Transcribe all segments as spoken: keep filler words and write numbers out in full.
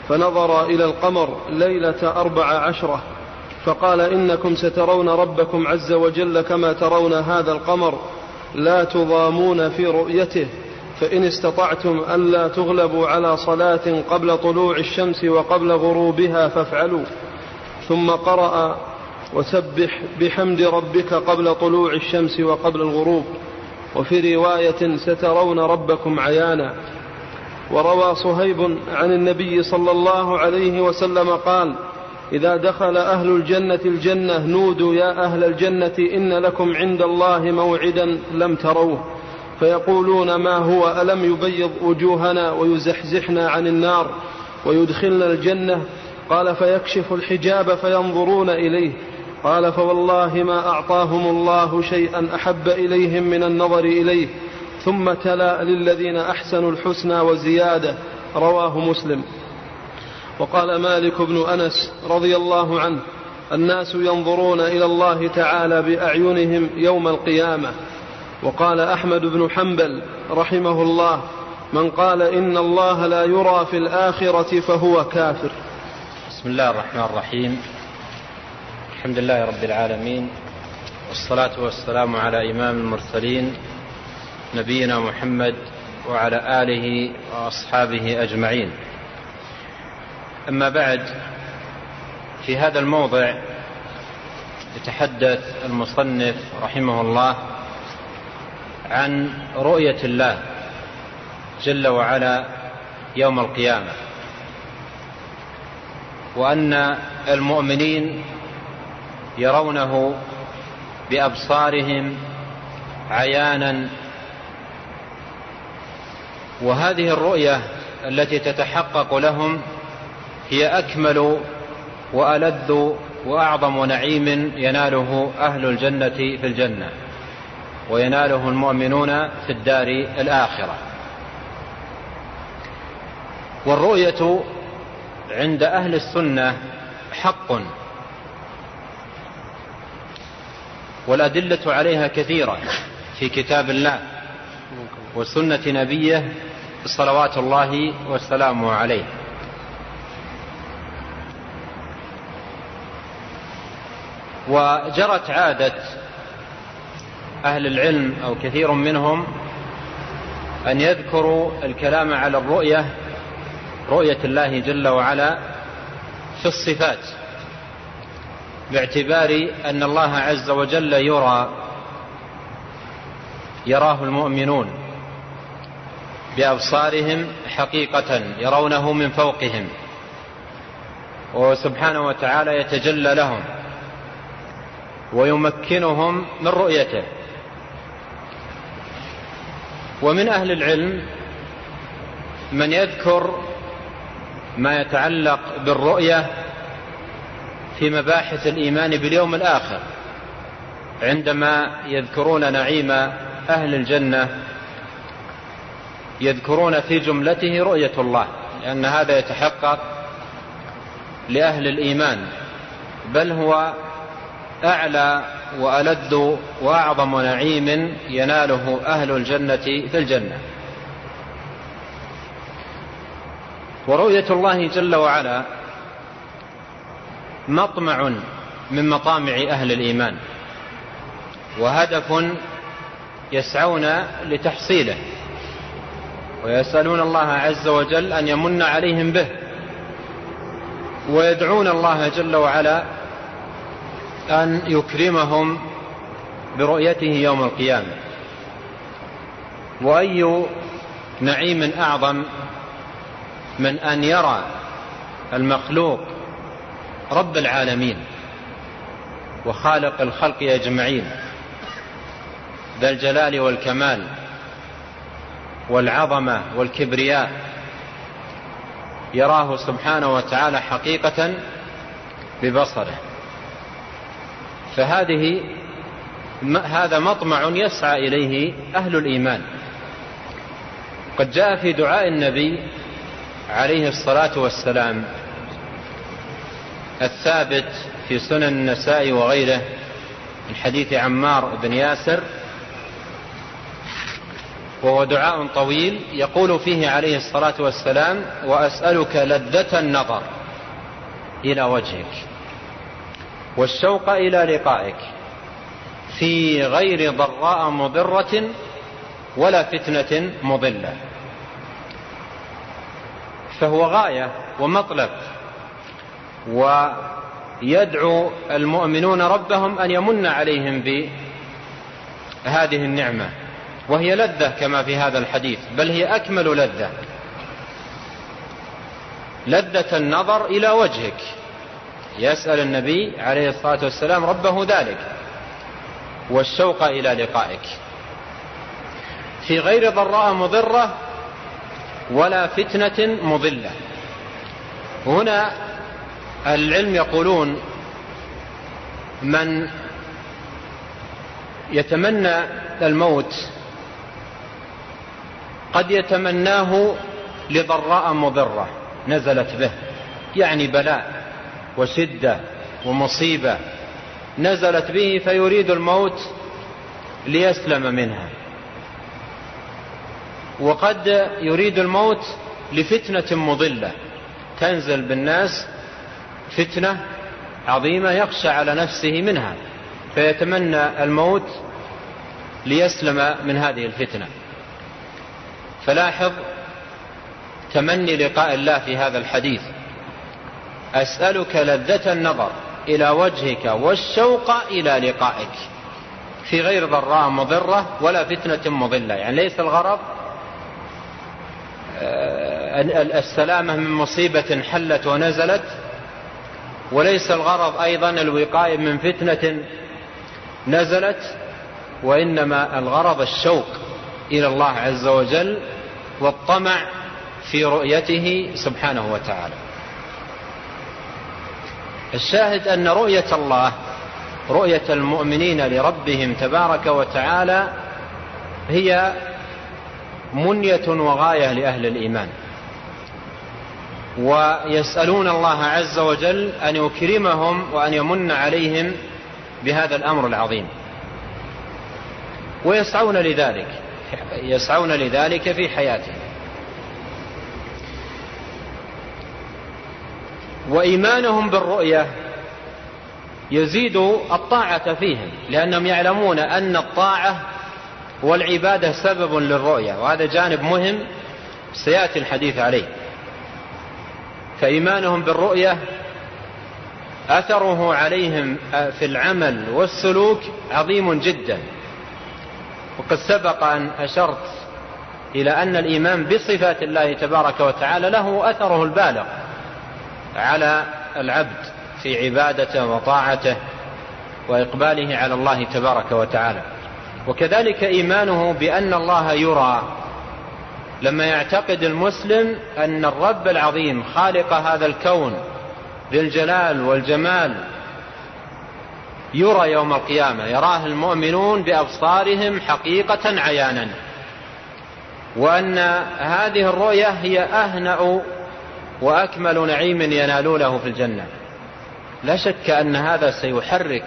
فنظر إلى القمر ليلة أربع عشرة فقال: إنكم سترون ربكم عز وجل كما ترون هذا القمر، لا تضامون في رؤيته، فإن استطعتم ألا تغلبوا على صلاة قبل طلوع الشمس وقبل غروبها فافعلوا. ثم قرأ: وسبح بحمد ربك قبل طلوع الشمس وقبل الغروب. وفي رواية: سترون ربكم عيانا. وروى صهيب عن النبي صلى الله عليه وسلم قال: إذا دخل أهل الجنة الجنة نودوا يا أهل الجنة إن لكم عند الله موعدا لم تروه، فيقولون: ما هو؟ ألم يبيض وجوهنا ويزحزحنا عن النار ويدخلنا الجنة؟ قال: فيكشف الحجاب فينظرون إليه. قال: فوالله ما أعطاهم الله شيئا أحب إليهم من النظر إليه. ثم تلا: للذين أحسنوا الحسنى وزيادة. رواه مسلم. وقال مالك بن أنس رضي الله عنه: الناس ينظرون إلى الله تعالى بأعينهم يوم القيامة. وقال أحمد بن حنبل رحمه الله: من قال إن الله لا يرى في الآخرة فهو كافر. بسم الله الرحمن الرحيم. الحمد لله رب العالمين، والصلاة والسلام على إمام المرسلين نبينا محمد وعلى آله وأصحابه أجمعين. أما بعد، في هذا الموضع يتحدث المصنف رحمه الله عن رؤية الله جل وعلا يوم القيامة، وأن المؤمنين يرونه بأبصارهم عيانا. وهذه الرؤية التي تتحقق لهم هي أكمل وألذ وأعظم نعيم يناله أهل الجنة في الجنة، ويناله المؤمنون في الدار الآخرة. والرؤية عند أهل السنة حق، والأدلة عليها كثيرة في كتاب الله وسنة نبيه صلوات الله والسلام عليه. وجرت عادة أهل العلم أو كثير منهم أن يذكروا الكلام على الرؤية، رؤية الله جل وعلا في الصفات، باعتبار أن الله عز وجل يرى يراه المؤمنون بأبصارهم حقيقة، يرونه من فوقهم، وسبحانه وتعالى يتجلى لهم ويمكنهم من رؤيته. ومن أهل العلم من يذكر ما يتعلق بالرؤية في مباحث الإيمان باليوم الآخر، عندما يذكرون نعيم أهل الجنة يذكرون في جملته رؤية الله، لأن هذا يتحقق لأهل الإيمان، بل هو أعلى وألذ وأعظم نعيم يناله أهل الجنة في الجنة. ورؤية الله جل وعلا مطمع من مطامع أهل الإيمان، وهدف يسعون لتحصيله، ويسألون الله عز وجل أن يمن عليهم به، ويدعون الله جل وعلا أن يكرمهم برؤيته يوم القيامة. وأي نعيم أعظم من أن يرى المخلوق رب العالمين وخالق الخلق أجمعين ذا الجلال والكمال والعظمة والكبرياء، يراه سبحانه وتعالى حقيقة ببصره. فهذه هذا مطمع يسعى إليه أهل الإيمان. قد جاء في دعاء النبي عليه الصلاة والسلام الثابت في سنن النساء وغيره من حديث عمار بن ياسر وهو دعاء طويل يقول فيه عليه الصلاة والسلام: وأسألك لذة النظر إلى وجهك والشوق إلى لقائك في غير ضراء مضرة ولا فتنة مضلة. فهو غاية ومطلب، ويدعو المؤمنون ربهم أن يمن عليهم بهذه النعمة، وهي لذة كما في هذا الحديث، بل هي أكمل لذة، لذة النظر إلى وجهك. يسأل النبي عليه الصلاة والسلام ربه ذلك، والشوق إلى لقائك في غير ضراء مضرة ولا فتنة مضلة. هنا العلم يقولون: من يتمنى الموت قد يتمناه لضراء مضرة نزلت به، يعني بلاء وشدة ومصيبة نزلت به فيريد الموت ليسلم منها، وقد يريد الموت لفتنة مضلة تنزل بالناس، فتنة عظيمة يخشى على نفسه منها فيتمنى الموت ليسلم من هذه الفتنة. فلاحظ تمني لقاء الله في هذا الحديث: أسألك لذة النظر إلى وجهك والشوق إلى لقائك في غير ضراء مضرة ولا فتنة مضلة. يعني ليس الغرض السلامة من مصيبة حلت ونزلت، وليس الغرض أيضا الوقاية من فتنة نزلت، وإنما الغرض الشوق إلى الله عز وجل والطمع في رؤيته سبحانه وتعالى. الشاهد أن رؤية الله، رؤية المؤمنين لربهم تبارك وتعالى، هي منية وغاية لأهل الإيمان، ويسألون الله عز وجل أن يكرمهم وأن يمن عليهم بهذا الأمر العظيم، ويسعون لذلك يسعون لذلك في حياتهم. وإيمانهم بالرؤية يزيد الطاعة فيهم، لأنهم يعلمون أن الطاعة والعبادة سبب للرؤية، وهذا جانب مهم سيأتي الحديث عليه. فإيمانهم بالرؤية أثره عليهم في العمل والسلوك عظيم جدا. وقد سبق أن أشرت إلى أن الإيمان بصفات الله تبارك وتعالى له أثره البالغ على العبد في عبادته وطاعته وإقباله على الله تبارك وتعالى. وكذلك إيمانه بأن الله يرى، لما يعتقد المسلم أن الرب العظيم خالق هذا الكون ذي الجلال والجمال يرى يوم القيامة، يراه المؤمنون بأبصارهم حقيقة عيانا، وأن هذه الرؤية هي أهنأ وأكمل نعيم ينالونه في الجنة. لا شك أن هذا سيحرك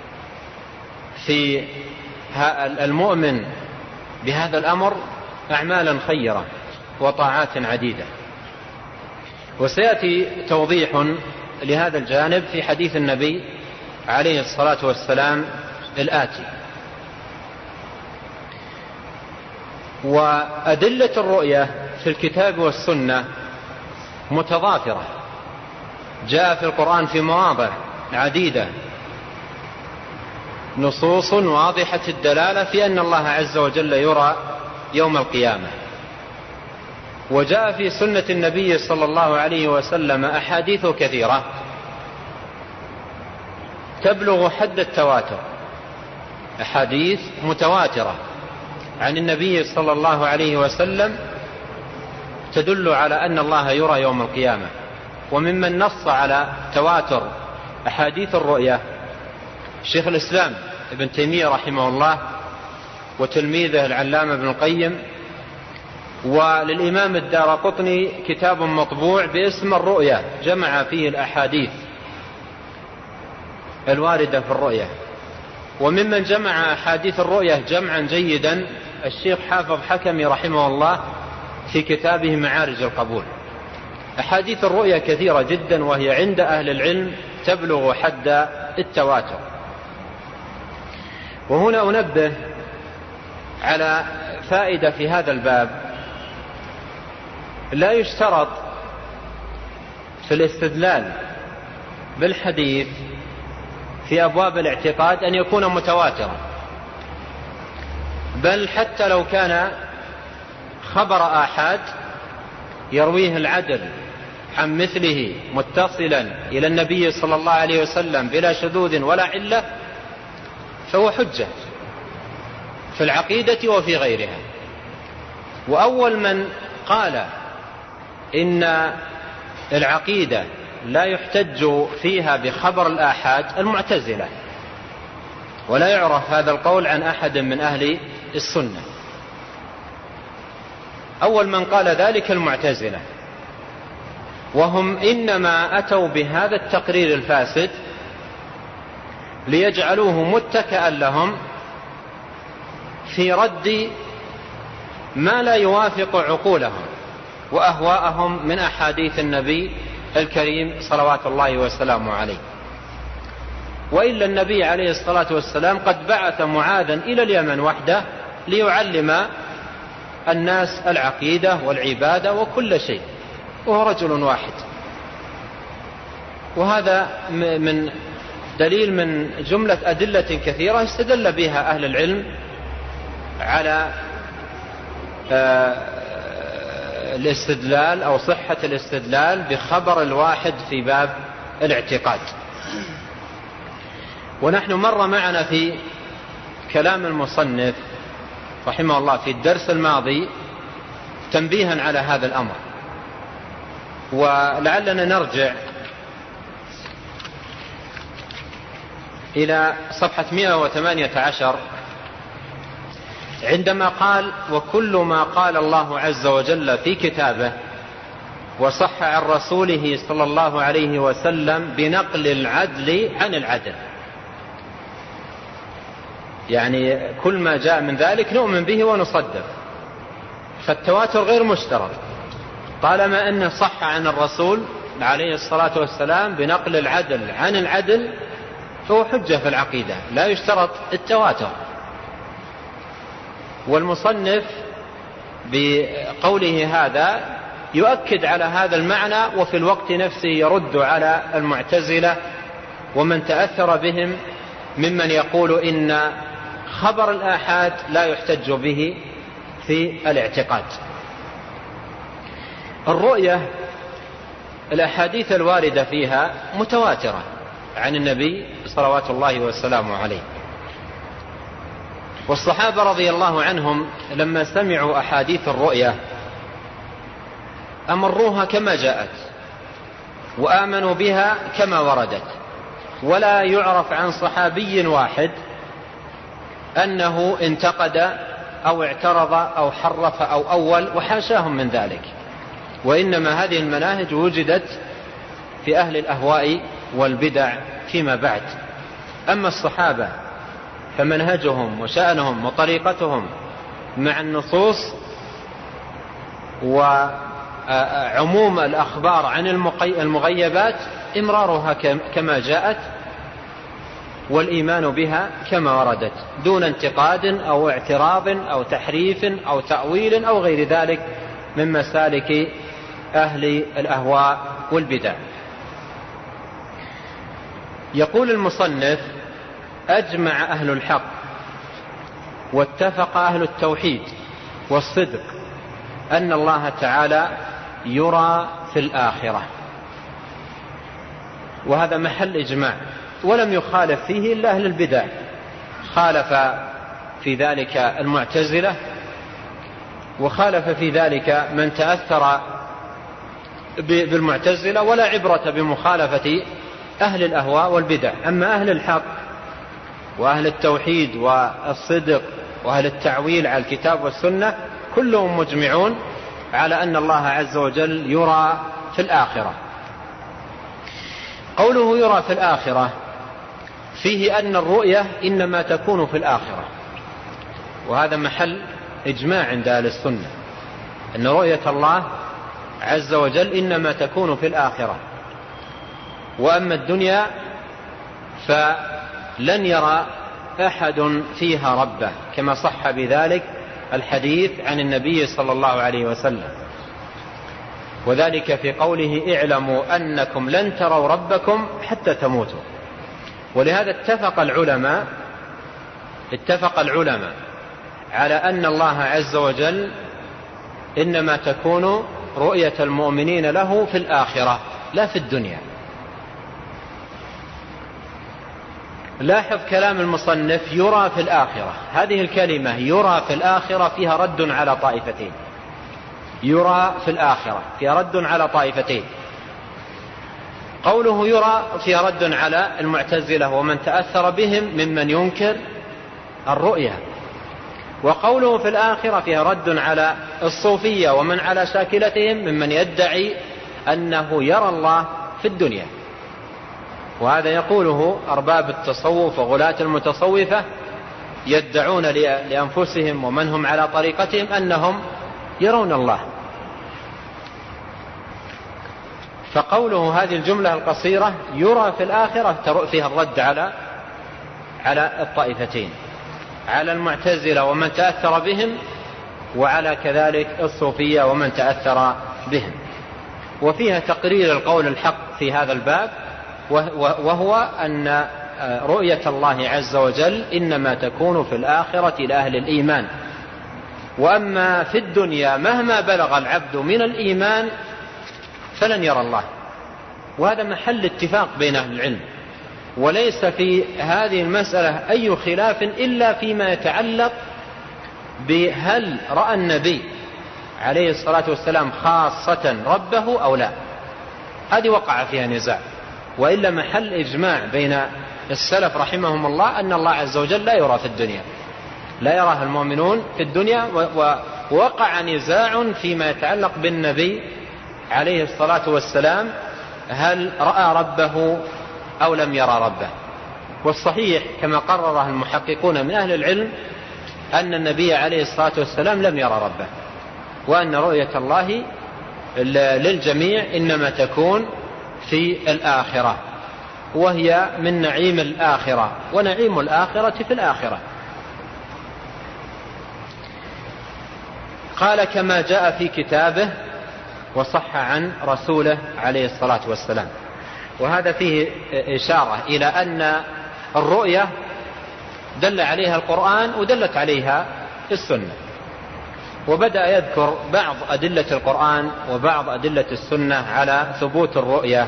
في المؤمن بهذا الأمر أعمالا خيرة وطاعات عديدة. وسيأتي توضيح لهذا الجانب في حديث النبي عليه الصلاة والسلام الآتي. وأدلة الرؤية في الكتاب والسنة متضافرة، جاء في القرآن في مواضع عديدة نصوص واضحة الدلالة في أن الله عز وجل يرى يوم القيامة، وجاء في سنة النبي صلى الله عليه وسلم أحاديث كثيرة تبلغ حد التواتر، أحاديث متواترة عن النبي صلى الله عليه وسلم تدل على أن الله يرى يوم القيامة. وممن نص على تواتر أحاديث الرؤية شيخ الإسلام ابن تيمية رحمه الله، وتلميذه العلامة ابن القيم، وللإمام الدارقطني كتاب مطبوع باسم الرؤية جمع فيه الأحاديث الواردة في الرؤية. وممن جمع أحاديث الرؤية جمعا جيدا الشيخ حافظ حكمي رحمه الله في كتابه معارج القبول. أحاديث الرؤيا كثيرة جدا، وهي عند أهل العلم تبلغ حد التواتر. وهنا أنبه على فائدة في هذا الباب. لا يشترط في الاستدلال بالحديث في أبواب الاعتقاد أن يكون متواترا، بل حتى لو كان خبر آحاد يرويه العدل عن مثله متصلا إلى النبي صلى الله عليه وسلم بلا شذوذ ولا علة، فهو حجة في العقيدة وفي غيرها. وأول من قال إن العقيدة لا يحتج فيها بخبر الآحاد المعتزلة، ولا يعرف هذا القول عن أحد من أهل السنة. أول من قال ذلك المعتزلة، وهم إنما أتوا بهذا التقرير الفاسد ليجعلوه متكئا لهم في رد ما لا يوافق عقولهم وأهواءهم من أحاديث النبي الكريم صلوات الله وسلامه عليه. وإلا النبي عليه الصلاة والسلام قد بعث معاذا إلى اليمن وحده ليعلم الناس العقيدة والعبادة وكل شيء، وهو رجل واحد. وهذا من دليل من جملة أدلة كثيرة استدل بها أهل العلم على الاستدلال أو صحة الاستدلال بخبر الواحد في باب الاعتقاد. ونحن مر معنا في كلام المصنف رحمه الله في الدرس الماضي تنبيها على هذا الأمر، ولعلنا نرجع إلى صفحة مئة وثمانية عشر عندما قال: وكل ما قال الله عز وجل في كتابه وصح عن رسوله صلى الله عليه وسلم بنقل العدل عن العدل. يعني كل ما جاء من ذلك نؤمن به ونصدق، فالتواتر غير مشترط طالما أنه صح عن الرسول عليه الصلاة والسلام بنقل العدل عن العدل، فهو حجة في العقيدة، لا يشترط التواتر. والمصنف بقوله هذا يؤكد على هذا المعنى، وفي الوقت نفسه يرد على المعتزلة ومن تأثر بهم ممن يقول إن خبر الآحاد لا يحتج به في الاعتقاد. الرؤية الأحاديث الواردة فيها متواترة عن النبي صلوات الله وسلامه عليه. والصحابة رضي الله عنهم لما سمعوا أحاديث الرؤية أمروها كما جاءت وآمنوا بها كما وردت، ولا يعرف عن صحابي واحد أنه انتقد أو اعترض أو حرف أو أول، وحاشاهم من ذلك. وإنما هذه المناهج وجدت في أهل الأهواء والبدع فيما بعد. أما الصحابة فمنهجهم وشأنهم وطريقتهم مع النصوص وعموم الأخبار عن المغيبات إمرارها كما جاءت والإيمان بها كما وردت، دون انتقاد أو اعتراض أو تحريف أو تأويل أو غير ذلك من مسالك أهل الأهواء والبدع. يقول المصنف: أجمع أهل الحق واتفق أهل التوحيد والصدق أن الله تعالى يرى في الآخرة. وهذا محل إجماع، ولم يخالف فيه إلا أهل البدع. خالف في ذلك المعتزلة، وخالف في ذلك من تأثر بالمعتزلة، ولا عبرة بمخالفة أهل الأهواء والبدع. أما أهل الحق وأهل التوحيد والصدق وأهل التعويل على الكتاب والسنة كلهم مجمعون على أن الله عز وجل يرى في الآخرة. قوله يرى في الآخرة فيه أن الرؤية إنما تكون في الآخرة، وهذا محل إجماع عند أهل السنة أن رؤية الله عز وجل إنما تكون في الآخرة، وأما الدنيا فلن يرى أحد فيها ربه، كما صح بذلك الحديث عن النبي صلى الله عليه وسلم، وذلك في قوله اعلموا أنكم لن تروا ربكم حتى تموتوا. ولهذا اتفق العلماء اتفق العلماء على أن الله عز وجل إنما تكون رؤية المؤمنين له في الآخرة لا في الدنيا. لاحظ كلام المصنف يرى في الآخرة، هذه الكلمة يرى في الآخرة فيها رد على طائفتين، يرى في الآخرة فيها رد على طائفتين. قوله يرى فيها رد على المعتزلة ومن تأثر بهم ممن ينكر الرؤية، وقوله في الآخرة فيها رد على الصوفية ومن على شاكلتهم ممن يدعي أنه يرى الله في الدنيا. وهذا يقوله أرباب التصوف وغلاة المتصوفة، يدعون لأنفسهم ومن هم على طريقتهم أنهم يرون الله. فقوله هذه الجملة القصيرة يرى في الآخرة فيها الرد على على الطائفتين، على المعتزلة ومن تأثر بهم، وعلى كذلك الصوفية ومن تأثر بهم. وفيها تقرير القول الحق في هذا الباب، وهو أن رؤية الله عز وجل إنما تكون في الآخرة لأهل الإيمان، وأما في الدنيا مهما بلغ العبد من الإيمان فلن يرى الله. وهذا محل اتفاق بين أهل العلم، وليس في هذه المسألة أي خلاف إلا فيما يتعلق بهل رأى النبي عليه الصلاة والسلام خاصة ربه أو لا، هذه وقع فيها نزاع. وإلا محل إجماع بين السلف رحمهم الله أن الله عز وجل لا يرى في الدنيا، لا يراه المؤمنون في الدنيا. ووقع نزاع فيما يتعلق بالنبي عليه الصلاة والسلام، هل رأى ربه أو لم يرى ربه. والصحيح كما قرره المحققون من أهل العلم أن النبي عليه الصلاة والسلام لم يرى ربه، وأن رؤية الله للجميع إنما تكون في الآخرة، وهي من نعيم الآخرة، ونعيم الآخرة في الآخرة. قال كما جاء في كتابه وصح عن رسوله عليه الصلاة والسلام. وهذا فيه إشارة إلى أن الرؤية دل عليها القرآن ودلت عليها السنة، وبدأ يذكر بعض أدلة القرآن وبعض أدلة السنة على ثبوت الرؤية.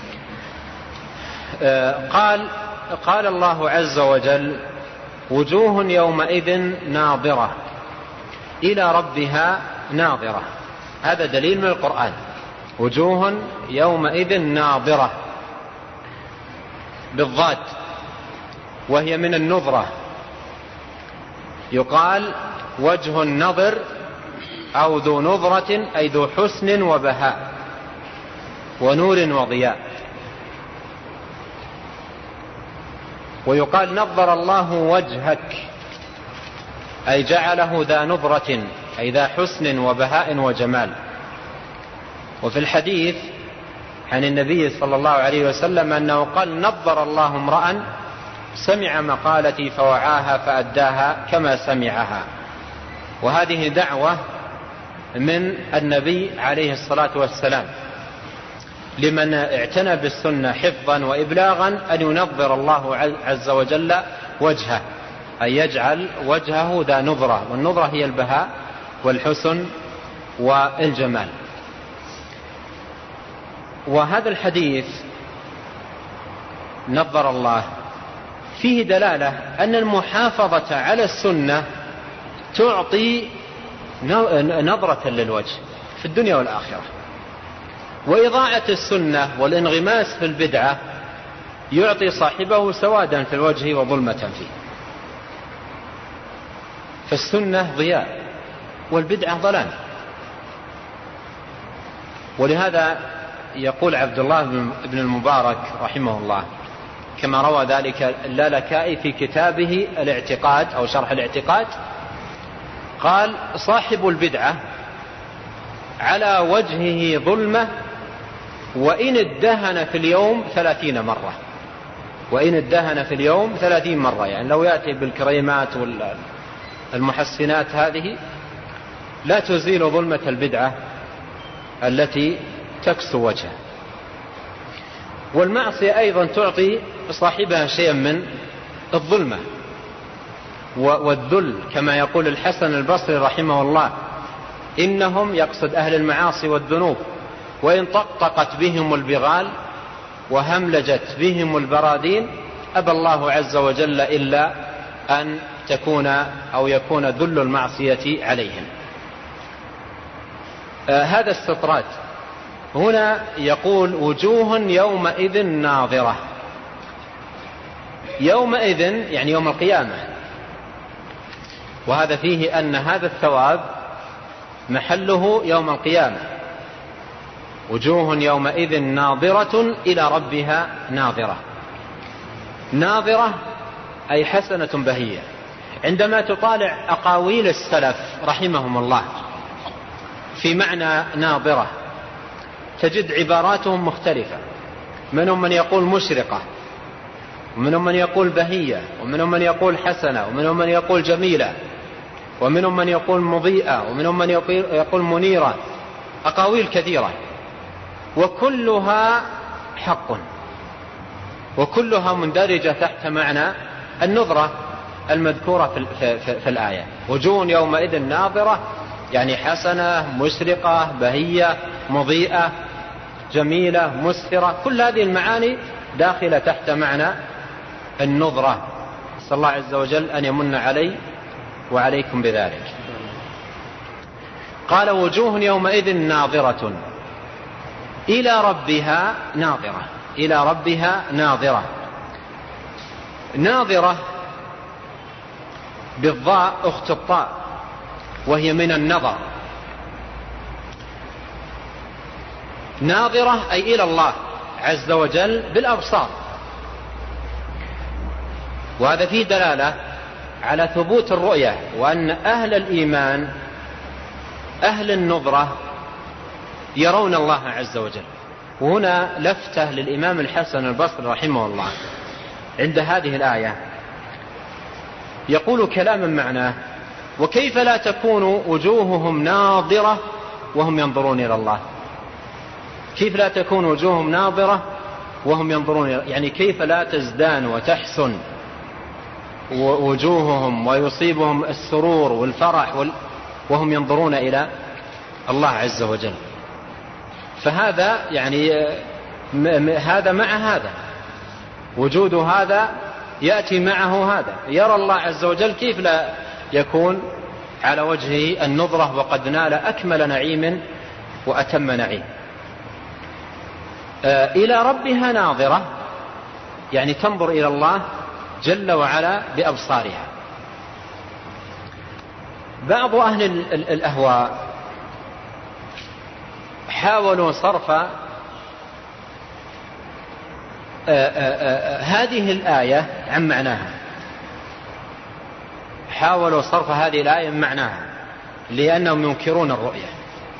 قال قال الله عز وجل وجوه يومئذ ناظرة إلى ربها ناظرة. هذا دليل من القرآن، وجوه يومئذ ناظرة بالضاد، وهي من النظرة. يقال وجه النظر أو ذو نظرة أي ذو حسن وبهاء ونور وضياء. ويقال نظر الله وجهك أي جعله ذا نظرة أي ذا حسن وبهاء وجمال. وفي الحديث عن النبي صلى الله عليه وسلم أنه قال نظر الله امرأ سمع مقالتي فوعاها فأداها كما سمعها. وهذه دعوة من النبي عليه الصلاة والسلام لمن اعتنى بالسنة حفظا وإبلاغا أن ينظر الله عز وجل وجهه، أن يجعل وجهه ذا نظرة، والنظرة هي البهاء والحسن والجمال. وهذا الحديث نظر الله فيه دلالة أن المحافظة على السنة تعطي نظرة للوجه في الدنيا والآخرة، وإضاعة السنة والانغماس في البدعة يعطي صاحبه سوادا في الوجه وظلمة فيه. فالسنة ضياء والبدعة ظلام. ولهذا يقول عبد الله بن المبارك رحمه الله كما روى ذلك اللالكائي في كتابه الاعتقاد أو شرح الاعتقاد، قال صاحب البدعة على وجهه ظلمة وإن ادهن في اليوم ثلاثين مرة، وإن ادهن في اليوم ثلاثين مرة، يعني لو يأتي بالكريمات والمحسنات هذه لا تزيل ظلمة البدعة التي تكسو وجهه. والمعصية أيضا تعطي صاحبها شيئا من الظلمة والذل، كما يقول الحسن البصري رحمه الله: إنهم، يقصد أهل المعاصي والذنوب، وإن طقطقت بهم البغال وهملجت بهم البرادين أبى الله عز وجل إلا أن تكون أو يكون ذل المعصية عليهم. آه هذا استطراد. هنا يقول وجوه يومئذ ناظرة. يومئذ يعني يوم القيامة، وهذا فيه أن هذا الثواب محله يوم القيامة. وجوه يومئذ ناظرة إلى ربها ناظرة. ناظرة أي حسنة بهية. عندما تطالع أقاويل السلف رحمهم الله في معنى ناظرة تجد عباراتهم مختلفة، منهم من يقول مشرقة، ومنهم من يقول بهية، ومنهم من يقول حسنة، ومنهم من يقول جميلة، ومنهم من يقول مضيئة، ومنهم من يقول منيرة. أقاويل كثيرة وكلها حق، وكلها مندرجة تحت معنى النظرة المذكورة في, في, في الآية. وجوه يومئذ ناظرة يعني حسنة، مشرقة، بهية، مضيئة، جميلة، مسفرة، كل هذه المعاني داخلة تحت معنى النظرة. نسأل الله عز وجل أن يمن علي وعليكم بذلك. قال وجوه يومئذ ناظرة إلى ربها ناظرة. إلى ربها ناظرة. ناظرة بالضاء أخت الطاء، وهي من النظر. ناظرة أي إلى الله عز وجل بالأبصار، وهذا فيه دلالة على ثبوت الرؤية، وأن أهل الإيمان أهل النظرة يرون الله عز وجل. وهنا لفتة للإمام الحسن البصري رحمه الله عند هذه الآية، يقول كلاما معناه: وكيف لا تكون وجوههم ناظرة وهم ينظرون إلى الله؟ كيف لا تكون وجوههم ناظرة وهم ينظرون إلى الله؟ يعني كيف لا تزدان وتحسن وجوههم ويصيبهم السرور والفرح وهم ينظرون إلى الله عز وجل؟ فهذا يعني هذا مع هذا، وجود هذا يأتي معه هذا. يرى الله عز وجل، كيف لا يكون على وجهه النظرة وقد نال أكمل نعيم وأتم نعيم؟ آه إلى ربها ناظرة يعني تنظر إلى الله جل وعلا بأبصارها. بعض أهل الأهواء حاولوا صرف آآ آآ هذه الآية عن معناها، حاولوا صرف هذه الآية من معناها لأنهم ينكرون الرؤية.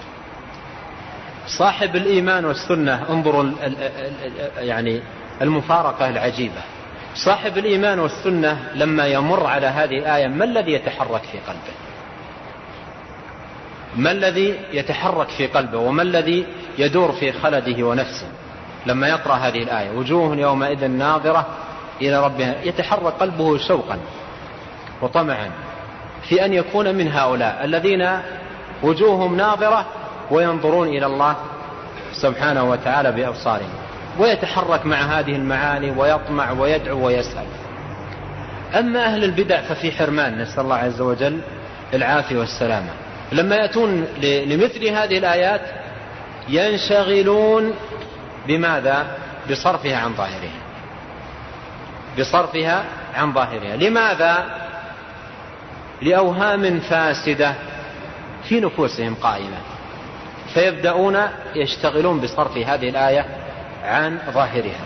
صاحب الإيمان والسنة، انظروا يعني المفارقة العجيبة. صاحب الإيمان والسنة لما يمر على هذه الآية ما الذي يتحرك في قلبه؟ ما الذي يتحرك في قلبه وما الذي يدور في خلده ونفسه لما يقرأ هذه الآية؟ وجوه يومئذ ناظرة إلى ربها. يتحرك قلبه شوقا وطمعا في أن يكون من هؤلاء الذين وجوههم ناظرة وينظرون إلى الله سبحانه وتعالى بأبصارهم، ويتحرك مع هذه المعاني ويطمع ويدعو ويسأل. أما أهل البدع ففي حرمان، نسأل الله عز وجل العافية والسلامة. لما يأتون لمثل هذه الآيات ينشغلون بماذا؟ بصرفها عن ظاهرها، بصرفها عن ظاهرها. لماذا؟ لأوهام فاسدة في نفوسهم قائمة، فيبدأون يشتغلون بصرف هذه الآية عن ظاهرها.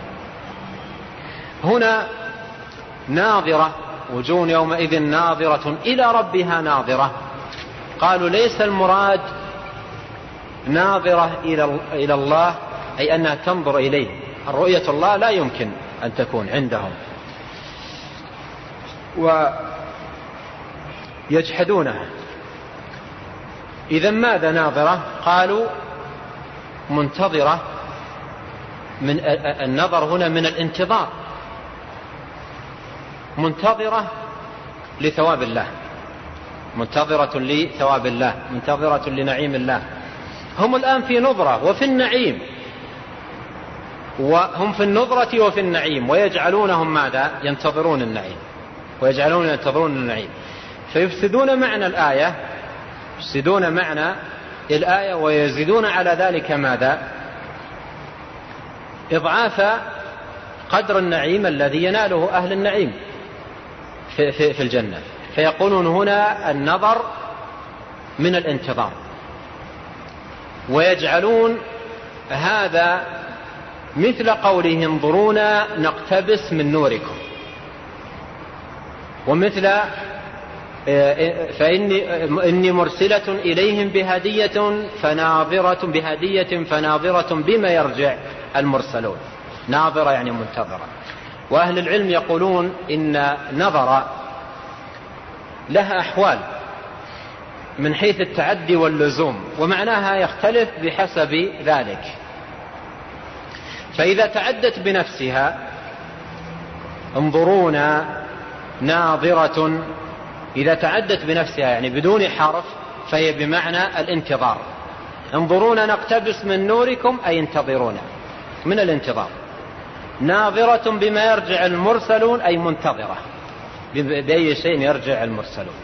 هنا ناظرة، وجوه يومئذ ناظرة إلى ربها ناظرة، قالوا ليس المراد ناظرة إلى الله أي أنها تنظر إليه، الرؤية الله لا يمكن أن تكون عندهم، ويجحدونها. إذا ماذا ناظرة؟ قالوا منتظرة، من النظر هنا من الانتظار، منتظرة لثواب الله، منتظرة لثواب الله، منتظرة لنعيم الله. هم الآن في نظرة وفي النعيم، وهم في النظرة وفي النعيم، ويجعلونهم ماذا؟ ينتظرون النعيم، ويجعلون ينتظرون النعيم، فيفسدون معنى الآية، يفسدون معنى الآية ويزيدون على ذلك ماذا؟ إضعاف قدر النعيم الذي يناله أهل النعيم في, في, في الجنة. فيقولون هنا النظر من الانتظار، ويجعلون هذا مثل قوله انظرونا نقتبس من نوركم، ومثل فإني إني مرسلة إليهم بهدية فناظرة بهدية فناظرة بما يرجع المرسلون. ناظرة يعني منتظرة. وأهل العلم يقولون إن نظر لها أحوال من حيث التعدي واللزوم، ومعناها يختلف بحسب ذلك. فإذا تعدت بنفسها انظرونا ناظرة، إذا تعدت بنفسها يعني بدون حرف فهي بمعنى الانتظار. انظرونا نقتبس من نوركم أي انتظرونا من الانتظار. ناظرة بما يرجع المرسلون أي منتظرة بأي شيء يرجع المرسلون.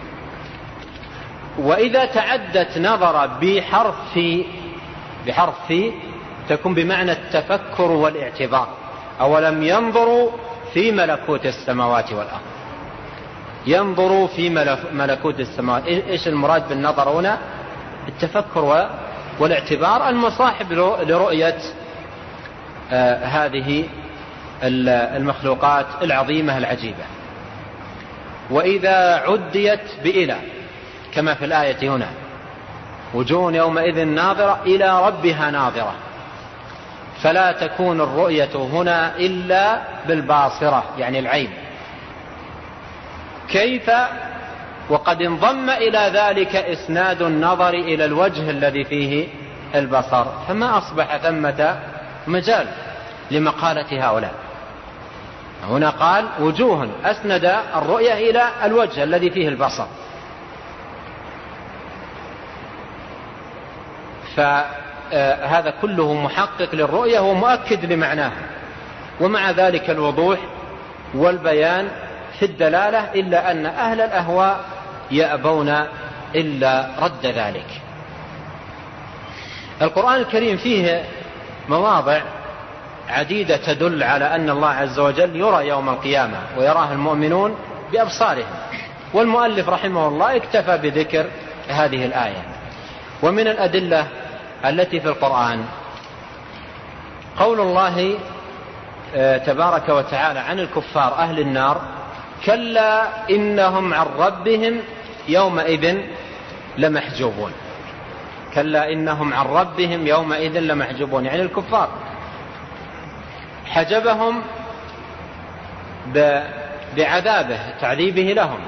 وإذا تعدت نظر بحرف في بحرف في تكون بمعنى التفكر والاعتبار. أولم ينظروا في ملكوت السماوات والأرض، ينظروا في ملكوت السماوات. إيش المراد بالنظر هنا؟ التفكر والاعتبار المصاحب لرؤية آه هذه المخلوقات العظيمة العجيبة. وإذا عديت بإلى كما في الآية هنا وجوه يومئذ ناظرة إلى ربها ناظرة، فلا تكون الرؤية هنا إلا بالباصرة يعني العين. كيف؟ وقد انضم إلى ذلك إسناد النظر إلى الوجه الذي فيه البصر، فما أصبح ثمة مجال لمقالة هؤلاء. هنا قال وجوه، أسند الرؤية إلى الوجه الذي فيه البصر. فهذا كله محقق للرؤية ومؤكد لمعناها، ومع ذلك الوضوح والبيان في الدلالة، إلا أن أهل الأهواء يأبون إلا رد ذلك. القرآن الكريم فيه مواضع عديدة تدل على أن الله عز وجل يرى يوم القيامة ويراه المؤمنون بأبصارهم، والمؤلف رحمه الله اكتفى بذكر هذه الآية. ومن الأدلة التي في القرآن قول الله تبارك وتعالى عن الكفار أهل النار كلا إنهم عن ربهم يومئذ لمحجوبون. كلا إنهم عن ربهم يومئذ لمحجوبون، يعني الكفار حجبهم بعذابه تعذيبه لهم.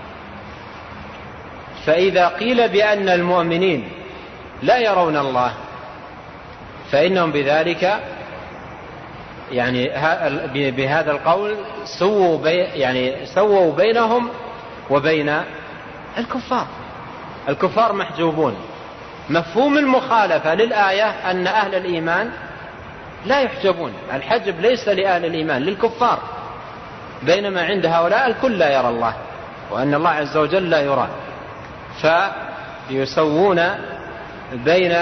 فإذا قيل بأن المؤمنين لا يرون الله فإنهم بذلك يعني بهذا القول سووا بي يعني سووا بينهم وبين الكفار. الكفار محجوبون. مفهوم المخالفة للآية أن أهل الإيمان لا يحجبون، الحجب ليس لأهل الإيمان للكفار، بينما عند هؤلاء الكل لا يرى الله وأن الله عز وجل لا يرى. فيسوون بين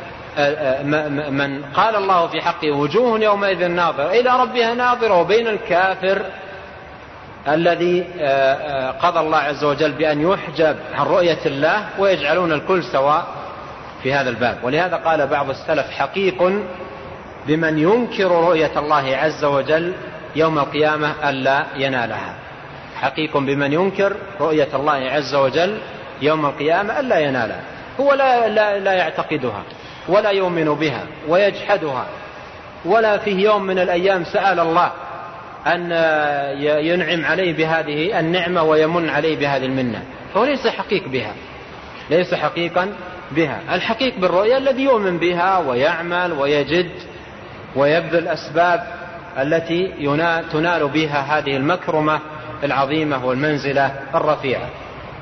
من قال الله في حقه وجوه يومئذ ناظرة إلى ربها ناظرة وبين الكافر الذي قضى الله عز وجل بأن يحجب عن رؤية الله، ويجعلون الكل سواء في هذا الباب. ولهذا قال بعض السلف حقيق بمن ينكر رؤية الله عز وجل يوم القيامة ألا ينالها. حقيق بمن ينكر رؤية الله عز وجل يوم القيامة ألا ينالها، هو لا, لا, لا يعتقدها ولا يؤمن بها ويجحدها، ولا فيه يوم من الأيام سأل الله أن ينعم عليه بهذه النعمة ويمن عليه بهذه المنة، فهو ليس حقيق بها، ليس حقيقا بها. الحقيق بالرؤيا الذي يؤمن بها ويعمل ويجد ويبذل الأسباب التي تنال بها هذه المكرمة العظيمة والمنزلة الرفيعة.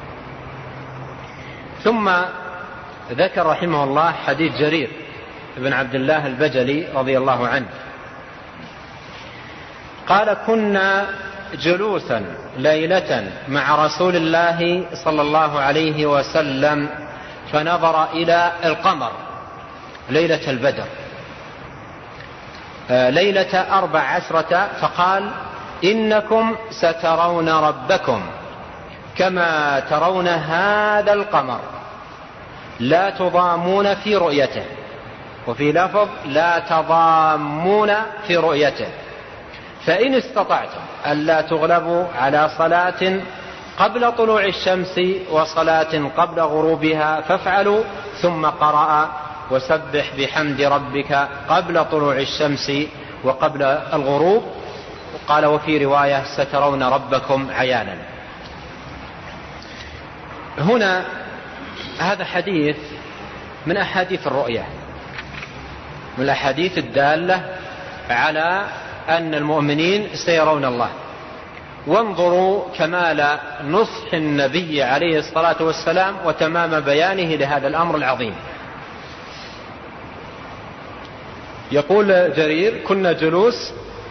ثم ذكر رحمه الله حديث جرير بن عبد الله البجلي رضي الله عنه قال: كنا جلوسا ليلة مع رسول الله صلى الله عليه وسلم فنظر إلى القمر ليلة البدر ليلة أربع عشرة فقال: إنكم سترون ربكم كما ترون هذا القمر لا تضامون في رؤيته، وفي لفظ لا تضامون في رؤيته، فإن استطعتم ألا تغلبوا على صلاة قبل طلوع الشمس وصلاة قبل غروبها فافعلوا. ثم قرأ: وسبح بحمد ربك قبل طلوع الشمس وقبل الغروب. قال: وفي رواية: سترون ربكم عيانا. هنا هذا حديث من أحاديث الرؤيا، من الأحاديث الدالة على أن المؤمنين سيرون الله. وانظروا كمال نصح النبي عليه الصلاة والسلام وتمام بيانه لهذا الأمر العظيم. يقول جرير: كنا جلوس،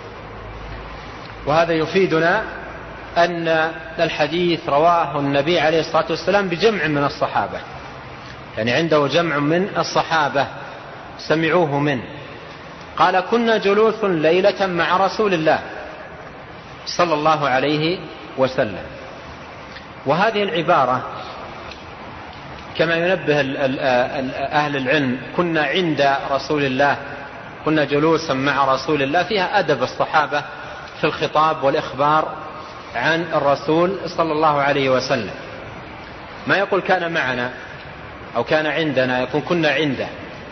وهذا يفيدنا أن الحديث رواه النبي عليه الصلاة والسلام بجمع من الصحابة، يعني عنده جمع من الصحابة سمعوه منه. قال: كنا جلوس ليلة مع رسول الله صلى الله عليه وسلم. وهذه العبارة كما ينبه أهل العلم: كنا عند رسول الله، كنا جلوسا مع رسول الله، فيها أدب الصحابة في الخطاب والإخبار عن الرسول صلى الله عليه وسلم. ما يقول كان معنا أو كان عندنا، يقول كنا عنده.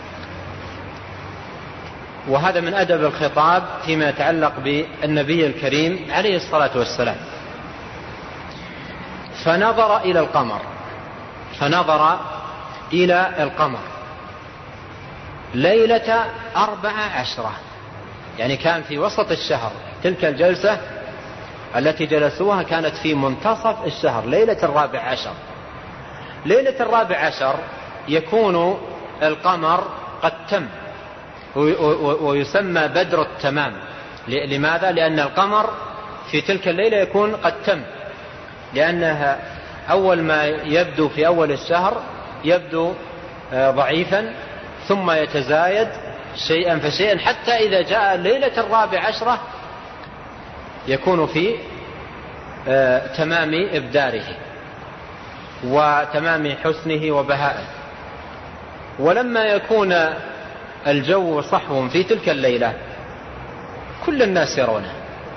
وهذا من أدب الخطاب فيما يتعلق بالنبي الكريم عليه الصلاة والسلام. فنظر إلى القمر فنظر إلى القمر ليلة أربع عشرة، يعني كان في وسط الشهر. تلك الجلسة التي جلسوها كانت في منتصف الشهر، ليلة الرابع عشر. ليلة الرابع عشر يكون القمر قد تم، ويسمى بدر التمام. لماذا؟ لأن القمر في تلك الليلة يكون قد تم، لأنها أول ما يبدو في أول الشهر يبدو ضعيفا، ثم يتزايد شيئا فشيئا، حتى إذا جاء ليلة الرابع عشرة يكون في تمام إبداره وتمام حسنه وبهائه. ولما يكون الجو صحو في تلك الليلة كل الناس يرونه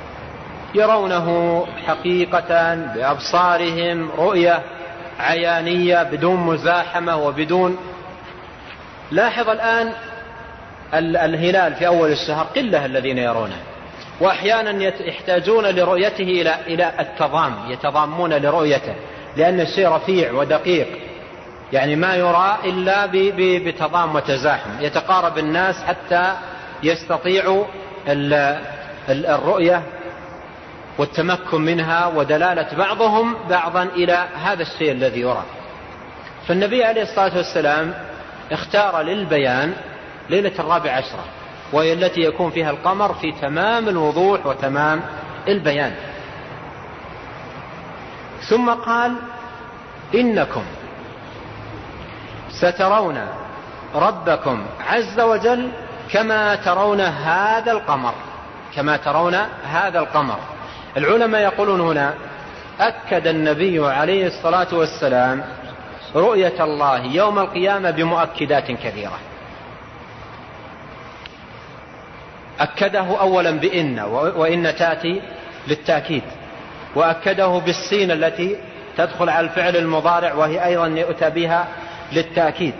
يرونه حقيقة بأبصارهم، رؤية عيانية بدون مزاحمة وبدون. لاحظ الآن الهلال في أول الشهر قلة الذين يرونه، وأحيانا يحتاجون لرؤيته إلى إلى التضام، يتضامون لرؤيته، لأن الشيء رفيع ودقيق، يعني ما يرى إلا بتضام وتزاحم. يتقارب الناس حتى يستطيعوا الرؤية والتمكن منها ودلالة بعضهم بعضا إلى هذا الشيء الذي يرى. فالنبي عليه الصلاة والسلام اختار للبيان ليلة الرابع عشرة، وهي التي يكون فيها القمر في تمام الوضوح وتمام البيان. ثم قال: إنكم سترون ربكم عز وجل كما ترون هذا القمر، كما ترون هذا القمر. العلماء يقولون هنا أكد النبي عليه الصلاة والسلام رؤية الله يوم القيامة بمؤكدات كثيرة. أكده أولا بإن، وإن تأتي للتأكيد، وأكده بالسين التي تدخل على الفعل المضارع وهي أيضا يؤتى بها للتأكيد.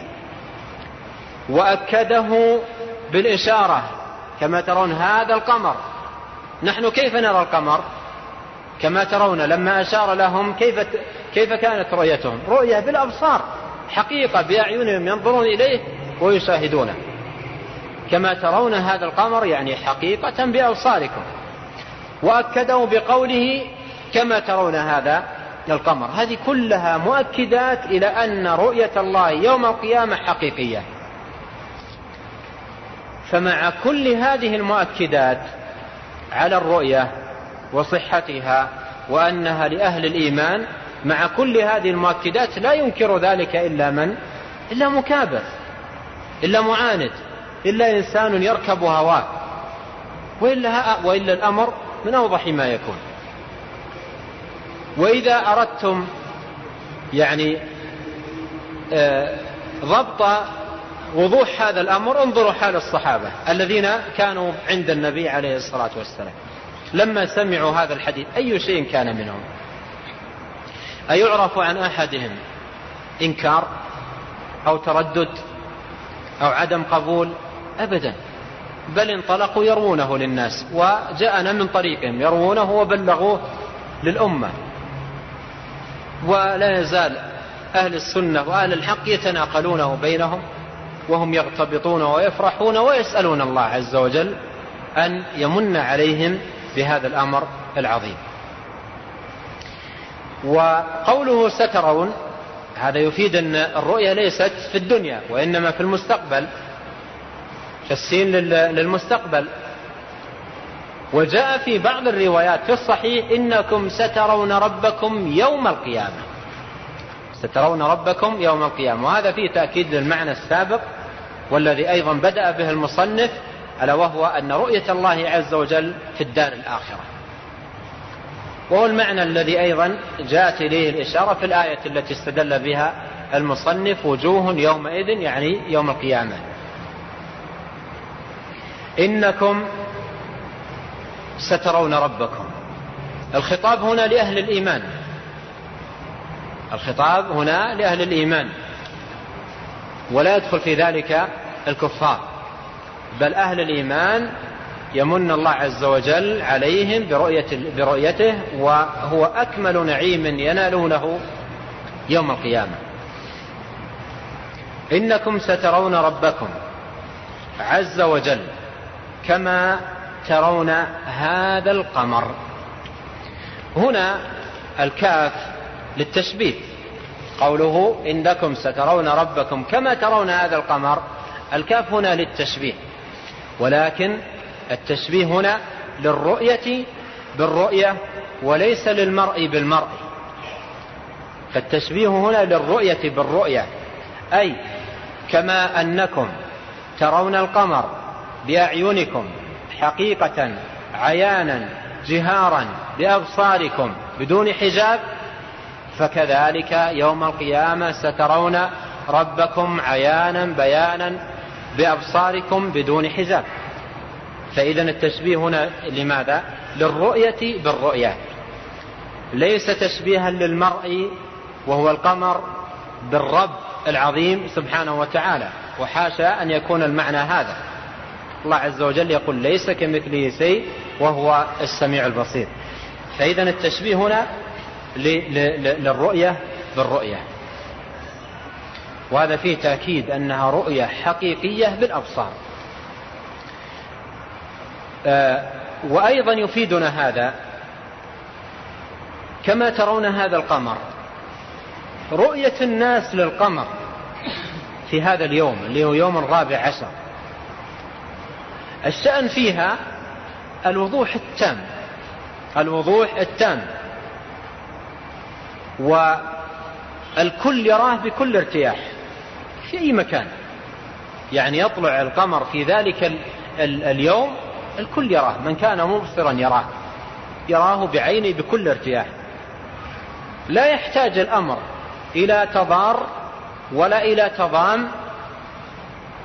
وأكده بالإشارة كما ترون هذا القمر. نحن كيف نرى القمر؟ كما ترون لما أشار لهم كيف, كيف كانت رؤيتهم؟ رؤية بالأبصار، حقيقة بأعينهم ينظرون إليه ويشاهدونه. كما ترون هذا القمر يعني حقيقة بأبصاركم. وأكده بقوله كما ترون هذا القمر. هذه كلها مؤكدات إلى أن رؤية الله يوم القيامة حقيقية. فمع كل هذه المؤكدات على الرؤية وصحتها وأنها لأهل الإيمان، مع كل هذه المؤكدات لا ينكر ذلك إلا من؟ إلا مكابر، إلا معاند، إلا إنسان يركب هواه، وإلا, وإلا الأمر من أوضح ما يكون. وإذا أردتم يعني ضبط وضوح هذا الأمر انظروا حال الصحابة الذين كانوا عند النبي عليه الصلاة والسلام لما سمعوا هذا الحديث أي شيء كان منهم؟ أيعرف عن أحدهم إنكار أو تردد أو عدم قبول؟ أبدا، بل انطلقوا يروونه للناس، وجاءنا من طريقهم يروونه وبلغوه للأمة. ولا يزال أهل السنة وأهل الحق يتناقلونه بينهم وهم يغتبطون ويفرحون ويسألون الله عز وجل أن يمن عليهم بهذا الأمر العظيم. وقوله سترون هذا يفيد أن الرؤية ليست في الدنيا وإنما في المستقبل، تسين للمستقبل. وجاء في بعض الروايات في الصحيح إنكم سترون ربكم يوم القيامة، سترون ربكم يوم القيامة. وهذا فيه تأكيد للمعنى السابق والذي أيضا بدأ به المصنف، ألا وهو أن رؤية الله عز وجل في الدار الآخرة، وهو المعنى الذي أيضا جاءت إليه الإشارة في الآية التي استدل بها المصنف وجوه يومئذ يعني يوم القيامة. إنكم سترون ربكم، الخطاب هنا لأهل الإيمان، الخطاب هنا لأهل الإيمان، ولا يدخل في ذلك الكفار، بل أهل الإيمان يمن الله عز وجل عليهم برؤية برؤيته، وهو أكمل نعيم ينالونه يوم القيامة. إنكم سترون ربكم عز وجل كما ترون هذا القمر. هنا الكاف للتشبيه، قوله إنكم سترون ربكم كما ترون هذا القمر، الكاف هنا للتشبيه، ولكن التشبيه هنا للرؤية بالرؤية وليس للمرء بالمرء. فالتشبيه هنا للرؤية بالرؤية، أي كما أنكم ترون القمر بأعينكم حقيقة عيانا جهارا بأبصاركم بدون حجاب، فكذلك يوم القيامة سترون ربكم عيانا بيانا بأبصاركم بدون حجاب. فإذا التشبيه هنا لماذا؟ للرؤية بالرؤية، ليس تشبيها للمرء وهو القمر بالرب العظيم سبحانه وتعالى، وحاشا أن يكون المعنى هذا. الله عز وجل يقول ليس كمثله شيء وهو السميع البصير. فإذا التشبيه هنا للرؤية بالرؤية، وهذا فيه تأكيد أنها رؤية حقيقية بالأبصار. وأيضا يفيدنا هذا كما ترون هذا القمر، رؤية الناس للقمر في هذا اليوم اللي هو يوم الرابع عشر، الشأن فيها الوضوح التام، الوضوح التام، والكل يراه بكل ارتياح في أي مكان. يعني يطلع القمر في ذلك ال ال اليوم الكل يراه، من كان مبصرا يراه يراه بعينه بكل ارتياح، لا يحتاج الأمر إلى تضار ولا إلى تضام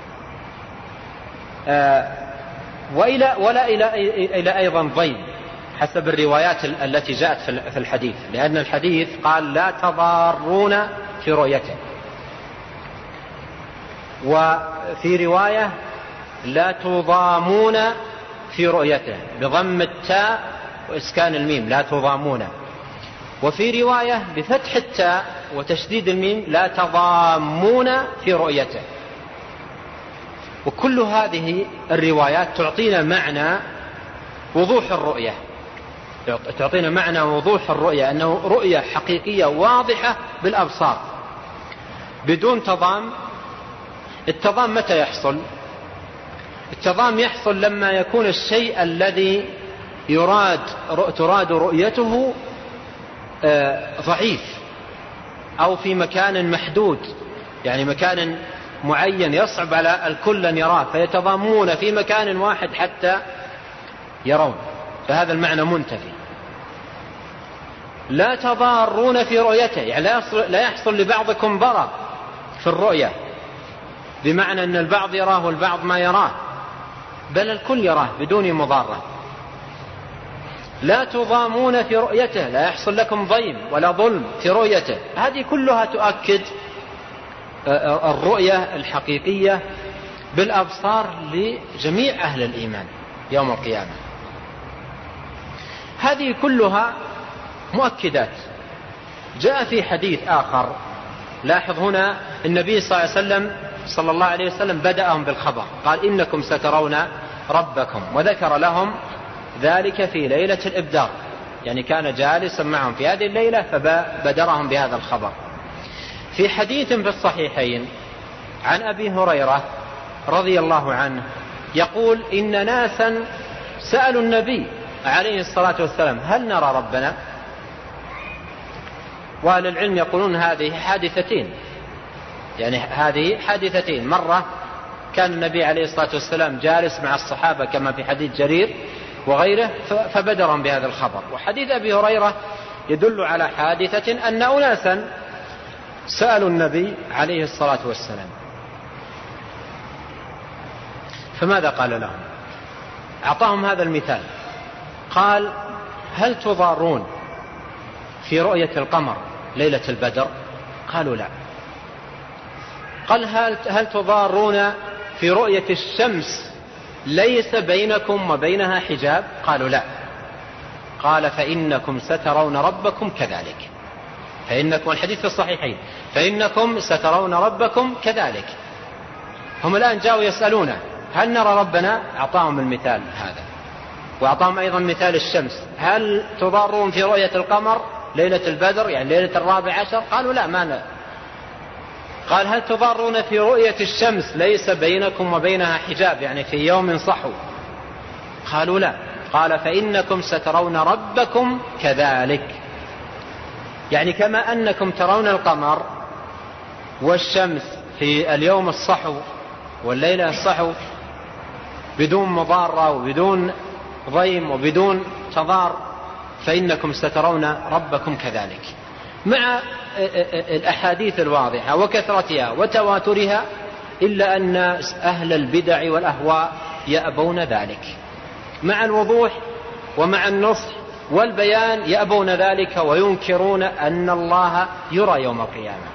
آه وإلى ولا إلى, إلى أيضا ضيم، حسب الروايات التي جاءت في الحديث، لأن الحديث قال لا تضارون في رؤيته، وفي رواية لا تضامون في رؤيته بضم التاء وإسكان الميم لا تضامون، وفي رواية بفتح التاء وتشديد الميم لا تضامون في رؤيته. وكل هذه الروايات تعطينا معنى وضوح الرؤية، تعطينا معنى وضوح الرؤية، أنه رؤية حقيقية واضحة بالأبصار بدون تضام. التضام متى يحصل؟ التضام يحصل لما يكون الشيء الذي يراد تراد رؤيته ضعيف أو في مكان محدود، يعني مكان معين يصعب على الكل أن يراه، فيتضامون في مكان واحد حتى يرون، فهذا المعنى منتفي. لا تضارون في رؤيته، يعني لا يحصل لبعضكم ضرر في الرؤية، بمعنى أن البعض يراه والبعض ما يراه، بل الكل يراه بدون مضارة. لا تضامون في رؤيته، لا يحصل لكم ضيم ولا ظلم في رؤيته. هذه كلها تؤكد الرؤية الحقيقية بالأبصار لجميع أهل الإيمان يوم القيامة. هذه كلها مؤكدات. جاء في حديث آخر، لاحظ هنا النبي صلى الله عليه وسلم صلى الله عليه وسلم بدأهم بالخبر، قال إنكم سترون ربكم، وذكر لهم ذلك في ليلة الإبدار، يعني كان جالسا معهم في هذه الليلة فبدرهم بهذا الخبر. في حديث في الصحيحين عن أبي هريرة رضي الله عنه يقول إن ناسا سألوا النبي عليه الصلاة والسلام هل نرى ربنا؟ وأهل العلم يقولون هذه حادثتين، يعني هذه حادثتين، مرة كان النبي عليه الصلاة والسلام جالس مع الصحابة كما في حديث جرير وغيره فبدرهم بهذا الخبر، وحديث أبي هريرة يدل على حادثة أن أناسا سألوا النبي عليه الصلاة والسلام، فماذا قال لهم؟ أعطاهم هذا المثال، قال هل تضارون في رؤية القمر ليلة البدر؟ قالوا لا. قال هل, هل تضارون في رؤية الشمس ليس بينكم وبينها حجاب؟ قالوا لا. قال فإنكم سترون ربكم كذلك، فإنكم، الحديث في الصحيحين، فإنكم سترون ربكم كذلك. هم الآن جاءوا يسألونه هل نرى ربنا؟ أعطاهم المثال هذا، وأعطاهم أيضا مثال الشمس، هل تضارون في رؤية القمر ليلة البدر يعني ليلة الرابع عشر؟ قالوا لا ما نرى. قال هل تضارون في رؤية الشمس ليس بينكم وبينها حجاب يعني في يوم صحو؟ قالوا لا. قال فإنكم سترون ربكم كذلك، يعني كما أنكم ترون القمر والشمس في اليوم الصحو والليلة الصحو بدون مضارة وبدون ضيم وبدون تضار، فإنكم سترون ربكم كذلك. مع الأحاديث الواضحة وكثرتها وتواترها، إلا أن أهل البدع والأهواء يأبون ذلك، مع الوضوح ومع النصح والبيان يأبون ذلك وينكرون أن الله يرى يوم القيامة.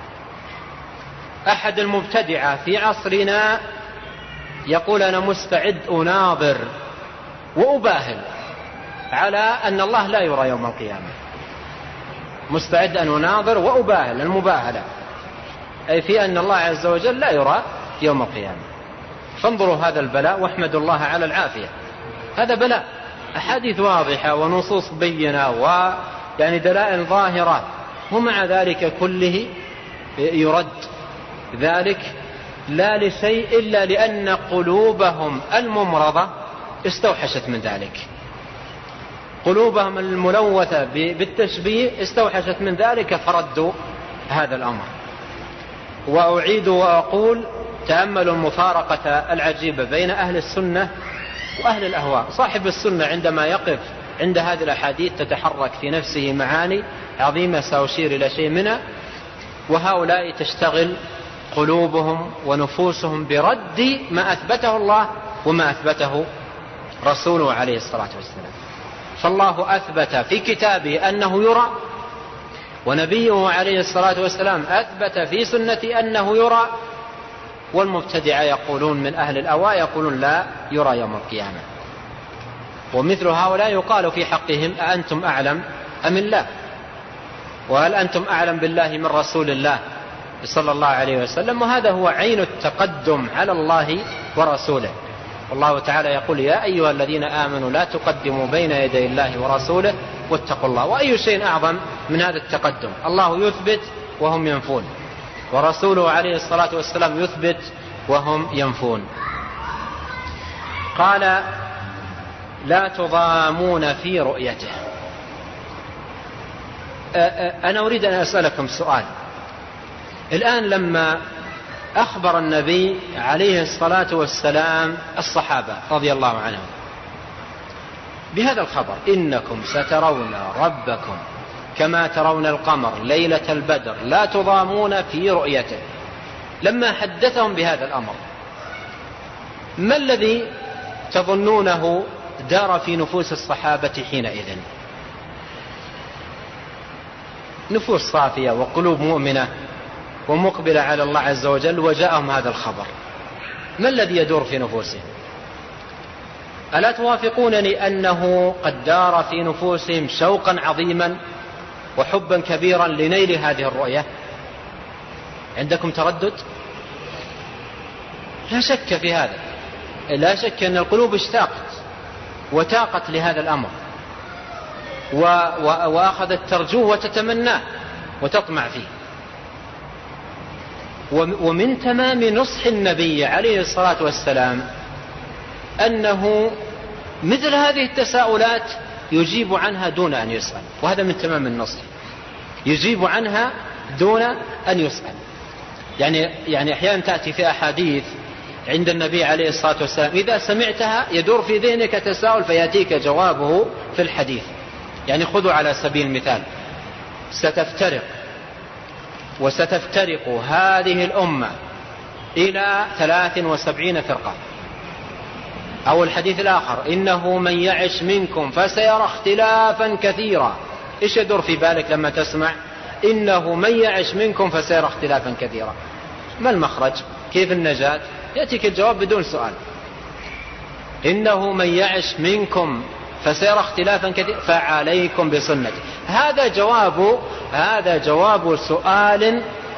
أحد المبتدعة في عصرنا يقول أنا مستعد أناظر وأباهل على أن الله لا يرى يوم القيامة، مستعد أن أناظر وأباهل، المباهلة أي في أن الله عز وجل لا يرى يوم القيامة. فانظروا هذا البلاء واحمدوا الله على العافية. هذا بلاء، أحاديث واضحة ونصوص بينة ويعني دلائل ظاهرة، ومع ذلك كله يرد ذلك لا لشيء إلا لأن قلوبهم الممرضة استوحشت من ذلك، قلوبهم الملوثة بالتشبيه استوحشت من ذلك فردوا هذا الأمر. وأعيد وأقول تأملوا المفارقة العجيبة بين أهل السنة وأهل الأهواء. صاحب السنة عندما يقف عند هذه الأحاديث تتحرك في نفسه معاني عظيمة سأشير إلى شيء منها، وهؤلاء تشتغل قلوبهم ونفوسهم برد ما أثبته الله وما أثبته رسوله عليه الصلاة والسلام. فالله أثبت في كتابه أنه يرى، ونبيه عليه الصلاة والسلام أثبت في سنة أنه يرى، والمبتدعة يقولون من أهل الأهواء يقولون لا يرى يوم القيامة. ومثل هؤلاء يقال في حقهم أأنتم أعلم أم الله؟ وهل أنتم أعلم بالله من رسول الله صلى الله عليه وسلم؟ وهذا هو عين التقدم على الله ورسوله. والله تعالى يقول يا أيها الذين آمنوا لا تقدموا بين يدي الله ورسوله واتقوا الله. وأي شيء أعظم من هذا التقدم؟ الله يثبت وهم ينفون، ورسوله عليه الصلاة والسلام يثبت وهم ينفون. قال لا تضامون في رؤيته. أنا أريد أن أسألكم سؤال. الآن لما أخبر النبي عليه الصلاة والسلام الصحابة رضي الله عنهم بهذا الخبر إنكم سترون ربكم كما ترون القمر ليلة البدر لا تضامون في رؤيته، لما حدثهم بهذا الأمر ما الذي تظنونه دار في نفوس الصحابة حينئذ؟ نفوس صافية وقلوب مؤمنة ومقبلة على الله عز وجل، وجاءهم هذا الخبر، ما الذي يدور في نفوسهم؟ ألا توافقونني أنه قد دار في نفوسهم شوقا عظيما وحبا كبيرا لنيل هذه الرؤية؟ عندكم تردد؟ لا شك في هذا، لا شك أن القلوب اشتاقت وتاقت لهذا الأمر وأخذت ترجوه وتتمناه وتطمع فيه. ومن تمام نصح النبي عليه الصلاة والسلام أنه مثل هذه التساؤلات يجيب عنها دون أن يسأل، وهذا من تمام النصح، يجيب عنها دون أن يسأل. يعني يعني أحيانا تأتي في أحاديث عند النبي عليه الصلاة والسلام إذا سمعتها يدور في ذهنك تساؤل فيأتيك جوابه في الحديث. يعني خذوا على سبيل المثال ستفترق وستفترق هذه الأمة إلى ثلاث وسبعين فرقة، أو الحديث الآخر إنه من يعش منكم فسيرى اختلافا كثيرا. إيش يدور في بالك لما تسمع إنه من يعش منكم فسيرى اختلافا كثيرا؟ ما المخرج؟ كيف النجاة؟ يأتيك الجواب بدون سؤال، إنه من يعش منكم فسيرى اختلافا كثيرا فعليكم بسنتي. هذا جواب هذا جواب سؤال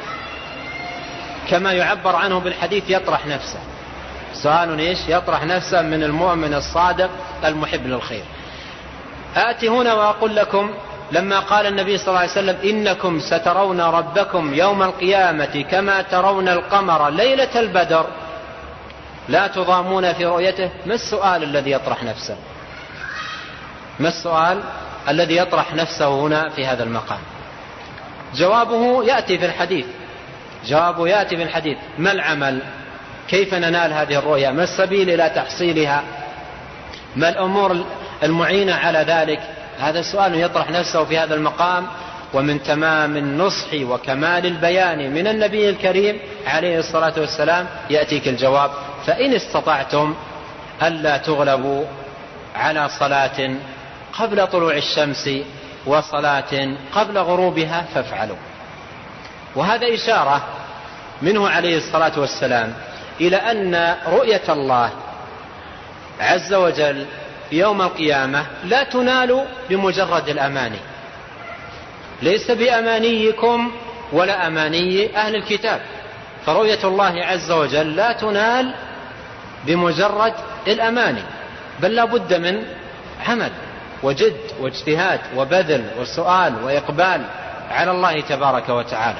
كما يعبر عنه بالحديث يطرح نفسه، سؤال إيش؟ يطرح نفسه من المؤمن الصادق المحب للخير. آتي هنا وأقول لكم لما قال النبي صلى الله عليه وسلم إنكم سترون ربكم يوم القيامة كما ترون القمر ليلة البدر لا تضامون في رؤيته، ما السؤال الذي يطرح نفسه؟ ما السؤال الذي يطرح نفسه هنا في هذا المقام؟ جوابه يأتي في الحديث، جوابه يأتي في الحديث. ما العمل؟ كيف ننال هذه الرؤيا؟ ما السبيل إلى تحصيلها؟ ما الأمور المعينة على ذلك؟ هذا السؤال يطرح نفسه في هذا المقام. ومن تمام النصح وكمال البيان من النبي الكريم عليه الصلاة والسلام يأتيك الجواب فإن استطعتم ألا تغلبوا على صلاة قبل طلوع الشمس وصلاة قبل غروبها فافعلوا. وهذا إشارة منه عليه الصلاة والسلام إلى أن رؤية الله عز وجل يوم القيامة لا تنال بمجرد الأماني، ليس بأمانيكم ولا أماني أهل الكتاب، فرؤية الله عز وجل لا تنال بمجرد الأماني، بل لا بد من عمل وجد واجتهاد وبذل وسؤال وإقبال على الله تبارك وتعالى.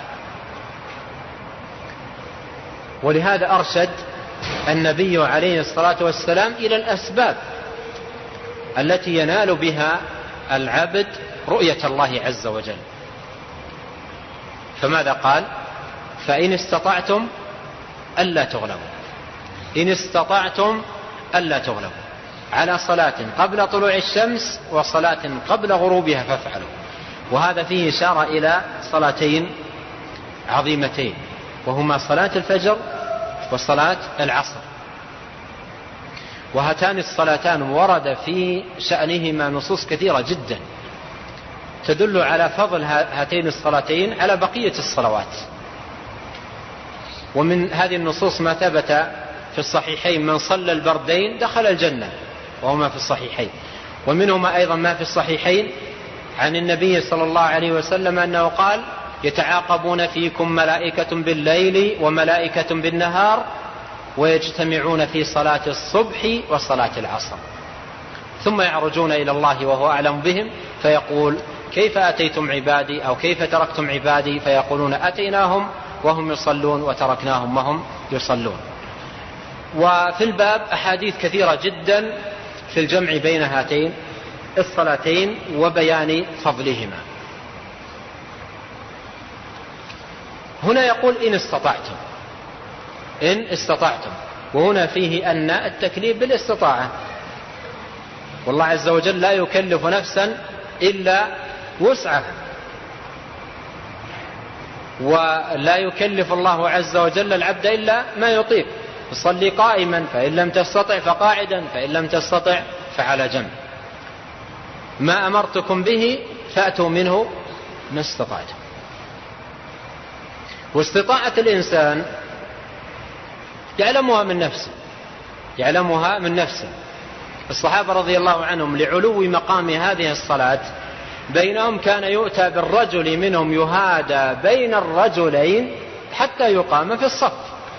ولهذا أرشد النبي عليه الصلاة والسلام إلى الأسباب التي ينال بها العبد رؤية الله عز وجل. فماذا قال؟ فإن استطعتم ألا تغلبوا، إن استطعتم ألا تغلبوا على صلاة قبل طلوع الشمس وصلاة قبل غروبها فافعلوا. وهذا فيه إشارة إلى صلاتين عظيمتين، وهما صلاة الفجر وصلاة العصر. وهاتان الصلاتان ورد في شأنهما نصوص كثيرة جدا تدل على فضل هاتين الصلاتين على بقية الصلوات. ومن هذه النصوص ما ثبت في الصحيحين: من صلى البردين دخل الجنة، وهما في الصحيحين. ومنهما أيضا ما في الصحيحين عن النبي صلى الله عليه وسلم أنه قال: يتعاقبون فيكم ملائكة بالليل وملائكة بالنهار ويجتمعون في صلاة الصبح وصلاة العصر، ثم يعرجون إلى الله وهو أعلم بهم فيقول: كيف أتيتم عبادي أو كيف تركتم عبادي؟ فيقولون: أتيناهم وهم يصلون وتركناهم وهم يصلون. وفي الباب أحاديث كثيرة جدا في الجمع بين هاتين الصلاتين وبيان فضلهما. هنا يقول: إن استطعتم، إن استطعتم، وهنا فيه أن التكليف بالاستطاعة، والله عز وجل لا يكلف نفسا إلا وسعها، ولا يكلف الله عز وجل العبد إلا ما يطيق. صلي قائما، فإن لم تستطع فقاعدا، فإن لم تستطع فعلى جنب. ما أمرتكم به فأتوا منه ما استطعتم. واستطاعة الإنسان يعلمها من نفسه، يعلمها من نفسه. الصحابة رضي الله عنهم لعلو مقام هذه الصلاة بينهم كان يؤتى بالرجل منهم يهادى بين الرجلين حتى يقام في الصف،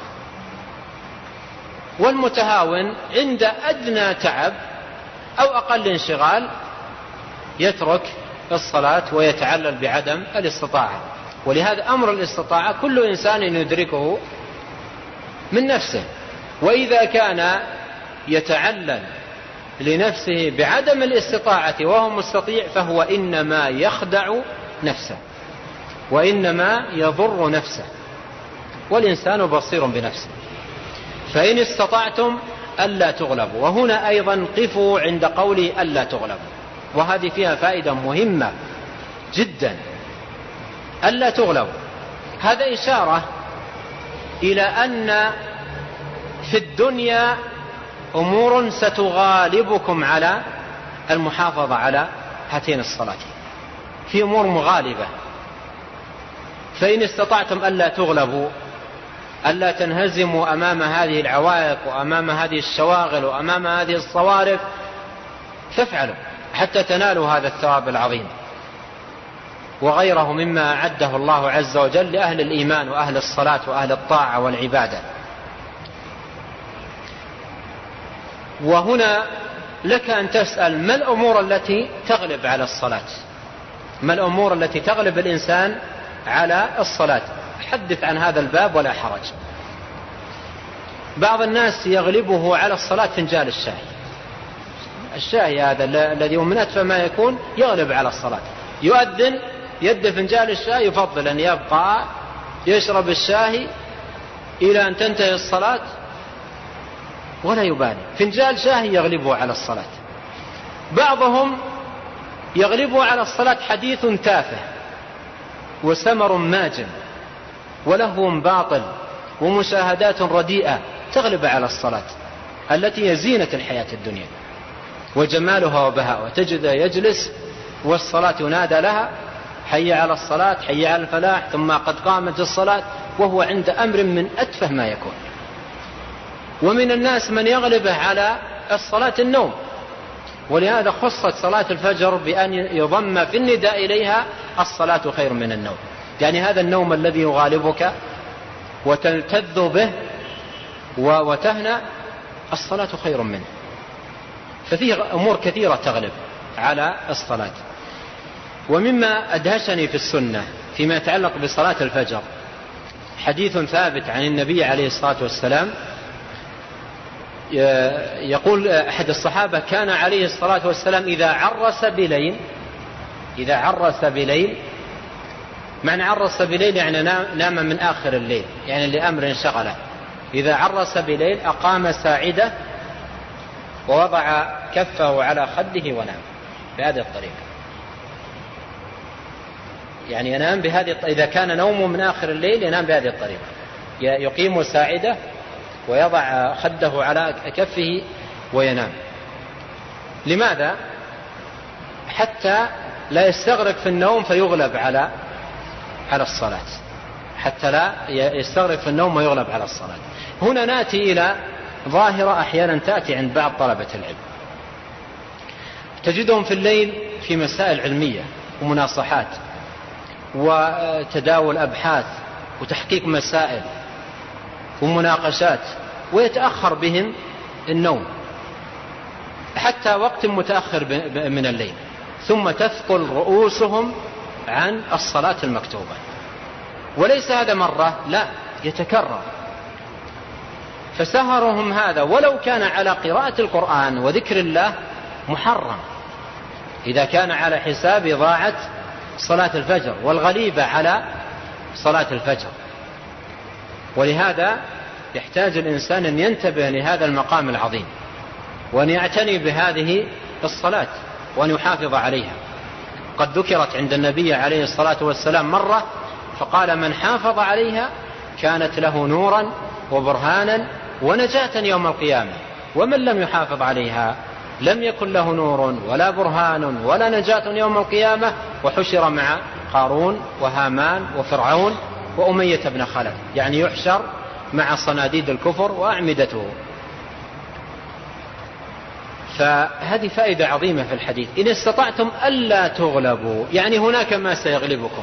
والمتهاون عند أدنى تعب أو أقل انشغال يترك الصلاة ويتعلل بعدم الاستطاعة. ولهذا أمر الاستطاعة كل إنسان يدركه من نفسه، وإذا كان يتعلل لنفسه بعدم الاستطاعة وهو مستطيع فهو إنما يخدع نفسه وإنما يضر نفسه، والإنسان بصير بنفسه. فإن استطعتم ألا تغلبوا، وهنا أيضا قفوا عند قولي ألا تغلبوا، وهذه فيها فائدة مهمة جدا. ألا تغلبوا هذا إشارة إلى أن في الدنيا أمور ستغالبكم على المحافظة على هاتين الصلاتين، في أمور مغالبة. فإن استطعتم ألا تغلبوا، ألا تنهزموا أمام هذه العوائق وأمام هذه الشواغل وأمام هذه الصوارف، فافعلوا حتى تنالوا هذا الثواب العظيم وغيره مما أعده الله عز وجل لأهل الإيمان وأهل الصلاة وأهل الطاعة والعبادة. وهنا لك أن تسأل: ما الأمور التي تغلب على الصلاة؟ ما الأمور التي تغلب الإنسان على الصلاة؟ حدث عن هذا الباب ولا حرج. بعض الناس يغلبه على الصلاة فنجان الشاي. الشاي هذا الذي هو من أتفه ما يكون يغلب على الصلاة. يؤذن يد فنجان الشاي، يفضل أن يبقى يشرب الشاي إلى أن تنتهي الصلاة ولا يبالي، فنجان شاي يغلبه على الصلاة. بعضهم يغلبه على الصلاة حديث تافه وسمر ماجن ولهو باطل ومشاهدات رديئة تغلب على الصلاة التي هي زينة الحياة الدنيا وجمالها وبهاءها. تجد يجلس والصلاة ينادى لها: حي على الصلاة، حي على الفلاح، ثم قد قامت الصلاة، وهو عند أمر من أتفه ما يكون. ومن الناس من يغلبه على الصلاة النوم، ولهذا خصت صلاة الفجر بأن يضم في النداء إليها: الصلاة خير من النوم. يعني هذا النوم الذي يغالبك وتلتذ به وتهنى، الصلاة خير منه. ففيه أمور كثيرة تغلب على الصلاة. ومما أدهشني في السنة فيما يتعلق بصلاة الفجر حديث ثابت عن النبي عليه الصلاة والسلام، يقول أحد الصحابة: كان عليه الصلاة والسلام إذا عرس بليل، إذا عرس بليل، معنى عرس بليل يعني نام من آخر الليل، يعني لأمر شغله. إذا عرس بليل أقام ساعدة ووضع كفه على خده ونام بهذه الطريقة. يعني ينام بهذه الطريقة، إذا كان نومه من آخر الليل ينام بهذه الطريقة، يقيم ساعدة ويضع خده على كفه وينام. لماذا؟ حتى لا يستغرق في النوم فيغلب على على الصلاة، حتى لا يستغرق في النوم ويغلب على الصلاة. هنا نأتي إلى ظاهرة أحيانا تأتي عند بعض طلبة العلم، تجدهم في الليل في مسائل علمية ومناصحات وتداول أبحاث وتحقيق مسائل ومناقشات، ويتأخر بهم النوم حتى وقت متأخر من الليل، ثم تثقل رؤوسهم عن الصلاة المكتوبة. وليس هذا مرة، لا، يتكرر. فسهرهم هذا ولو كان على قراءة القرآن وذكر الله محرم، إذا كان على حساب ضاعت صلاة الفجر والغليبة على صلاة الفجر. ولهذا يحتاج الإنسان أن ينتبه لهذا المقام العظيم، وأن يعتني بهذه الصلاة وأن يحافظ عليها. قد ذكرت عند النبي عليه الصلاة والسلام مرة فقال: من حافظ عليها كانت له نورا وبرهانا ونجاة يوم القيامة، ومن لم يحافظ عليها لم يكن له نور ولا برهان ولا نجاة يوم القيامة، وحشر مع قارون وهامان وفرعون وأمية بن خلف، يعني يحشر مع صناديد الكفر وأعمدته. فهذه فائدة عظيمة في الحديث: إن استطعتم ألا تغلبوا، يعني هناك ما سيغلبكم،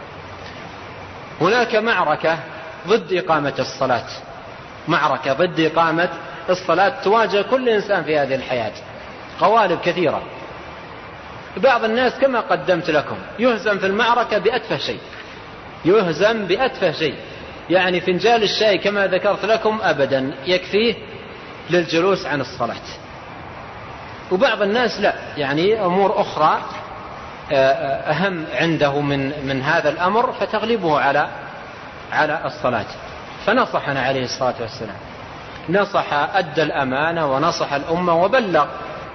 هناك معركة ضد إقامة الصلاة، معركة ضد إقامة الصلاة تواجه كل إنسان في هذه الحياة، قوالب كثيرة. بعض الناس كما قدمت لكم يهزم في المعركة بأتفه شيء، يهزم بأتفه شيء، يعني فنجال الشاي كما ذكرت لكم أبدا يكفيه للجلوس عن الصلاة. وبعض الناس لا، يعني أمور أخرى أهم عنده من من هذا الأمر فتغلبه على على الصلاة. فنصحنا عليه الصلاة والسلام، نصح، أدى الأمانة ونصح الأمة وبلغ.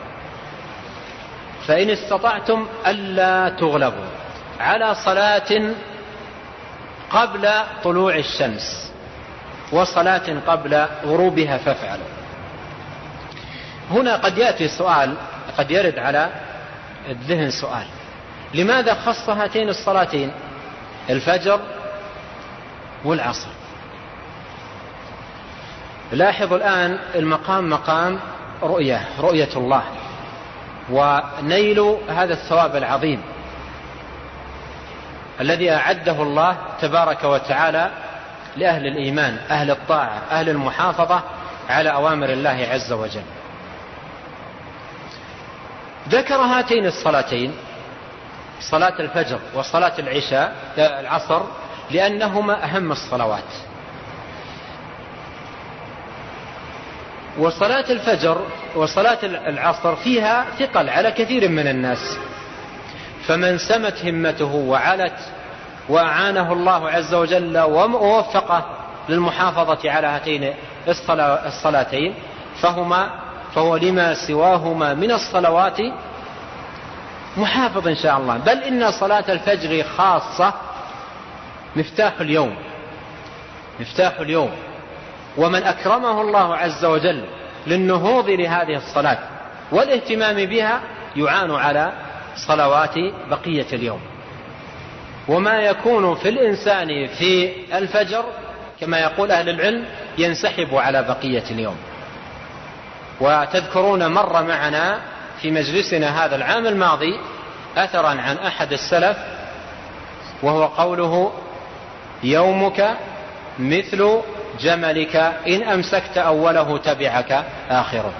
فإن استطعتم ألا تغلبوا على صلاة قبل طلوع الشمس وصلاة قبل غروبها فافعلوا. هنا قد يأتي سؤال، قد يرد على الذهن سؤال: لماذا خص هاتين الصلاتين، الفجر والعصر؟ لاحظوا الآن المقام مقام رؤية، رؤية الله ونيل هذا الثواب العظيم الذي أعده الله تبارك وتعالى لأهل الإيمان، أهل الطاعة، أهل المحافظة على أوامر الله عز وجل. ذكر هاتين الصلاتين، صلاة الفجر وصلاة العشاء العصر، لأنهما أهم الصلوات. وصلاة الفجر وصلاة العصر فيها ثقل على كثير من الناس، فمن سمت همته وعلت وأعانه الله عز وجل ووفقه للمحافظة على هاتين الصلاتين فهما فهو لما سواهما من الصلوات محافظ إن شاء الله. بل إن صلاة الفجر خاصة مفتاح اليوم، مفتاح اليوم. ومن أكرمه الله عز وجل للنهوض لهذه الصلاة والاهتمام بها يعان على صلوات بقية اليوم. وما يكون في الإنسان في الفجر كما يقول أهل العلم ينسحب على بقية اليوم. وتذكرون مر معنا في مجلسنا هذا العام الماضي أثرا عن أحد السلف وهو قوله: يومك مثل جملك إن أمسكت أوله تبعك آخره.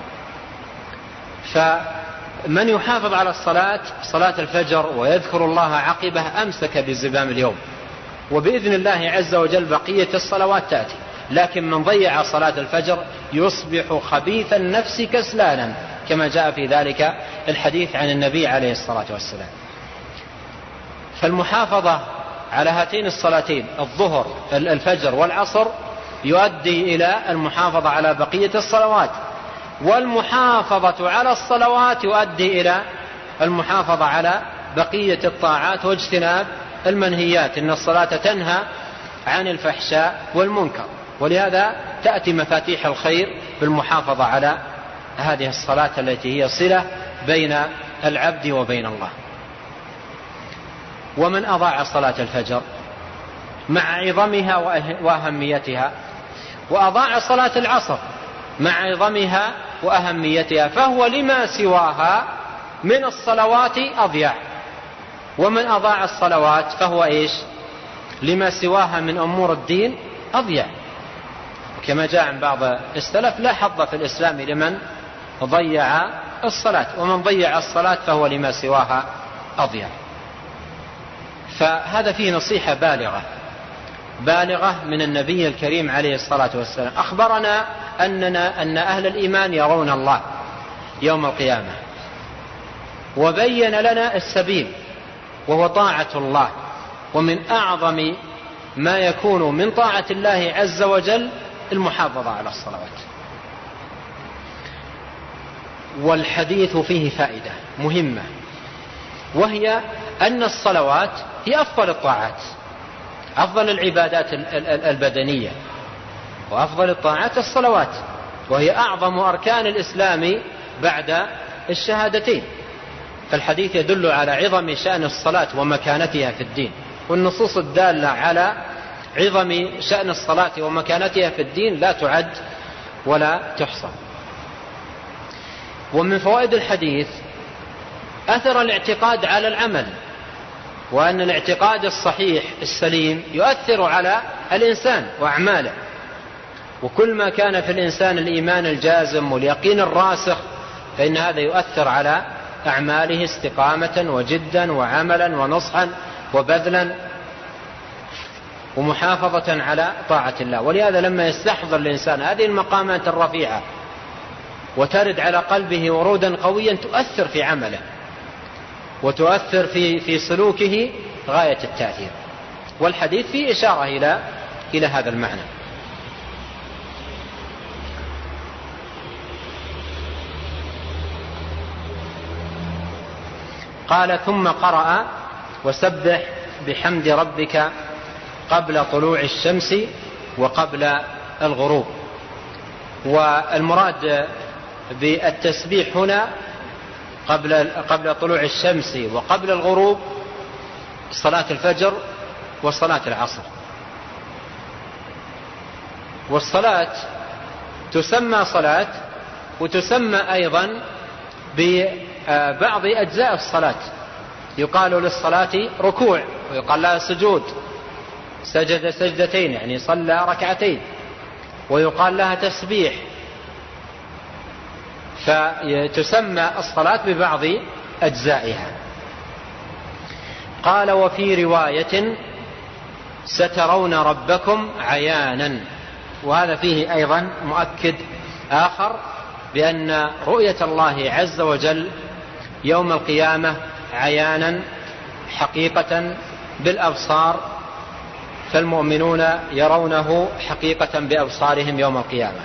فمن يحافظ على الصلاة، صلاة الفجر، ويذكر الله عقبه أمسك بزمام اليوم، وبإذن الله عز وجل بقية الصلوات تأتي. لكن من ضيع صلاة الفجر يصبح خبيث النفس كسلانا، كما جاء في ذلك الحديث عن النبي عليه الصلاة والسلام. فالمحافظة على هاتين الصلاتين الظهر الفجر والعصر يؤدي إلى المحافظة على بقية الصلوات، والمحافظة على الصلوات يؤدي إلى المحافظة على بقية الطاعات واجتناب المنهيات. إن الصلاة تنهى عن الفحشاء والمنكر، ولهذا تأتي مفاتيح الخير بالمحافظة على هذه الصلاة التي هي صلة بين العبد وبين الله. ومن أضاع صلاة الفجر مع عظمها وأهميتها، وأضاع صلاة العصر مع عظمها وأهميتها، فهو لما سواها من الصلوات أضيع. ومن أضاع الصلوات فهو إيش؟ لما سواها من أمور الدين أضيع، كما جاء عن بعض السلف: لا حظ في الإسلام لمن ضيع الصلاة، ومن ضيع الصلاة فهو لما سواها أضيع. فهذا فيه نصيحة بالغة بالغة من النبي الكريم عليه الصلاة والسلام. أخبرنا أننا أن أهل الإيمان يرون الله يوم القيامة، وبين لنا السبيل وهو طاعة الله، ومن أعظم ما يكون من طاعة الله عز وجل المحافظة على الصلوات. والحديث فيه فائدة مهمة، وهي أن الصلوات هي أفضل الطاعات، أفضل العبادات البدنية، وأفضل الطاعات الصلوات، وهي أعظم أركان الإسلام بعد الشهادتين. فالحديث يدل على عظم شأن الصلاة ومكانتها في الدين، والنصوص الدالة على عظم شأن الصلاة ومكانتها في الدين لا تعد ولا تحصى. ومن فوائد الحديث أثر الاعتقاد على العمل، وأن الاعتقاد الصحيح السليم يؤثر على الإنسان وأعماله، وكل ما كان في الإنسان الإيمان الجازم واليقين الراسخ فإن هذا يؤثر على أعماله استقامة وجدا وعملا ونصحا وبذلا ومحافظة على طاعة الله. ولهذا لما يستحضر الإنسان هذه المقامات الرفيعة وترد على قلبه ورودا قويا تؤثر في عمله وتؤثر في في سلوكه غاية التأثير. والحديث فيه إشارة إلى إلى هذا المعنى. قال: ثم قرأ: وسبح بحمد ربك قبل طلوع الشمس وقبل الغروب. والمراد بالتسبيح هنا قبل قبل طلوع الشمس وقبل الغروب صلاة الفجر وصلاة العصر. والصلاة تسمى صلاة وتسمى أيضا ببعض أجزاء الصلاة، يقال للصلاة ركوع، ويقال لها سجود، سجد سجدتين يعني صلى ركعتين، ويقال لها تسبيح. فتسمى الصلاة ببعض أجزائها. قال: وفي رواية: سترون ربكم عيانا. وهذا فيه أيضا مؤكد آخر بأن رؤية الله عز وجل يوم القيامة عيانا حقيقة بالأبصار، فالمؤمنون يرونه حقيقة بأبصارهم يوم القيامة.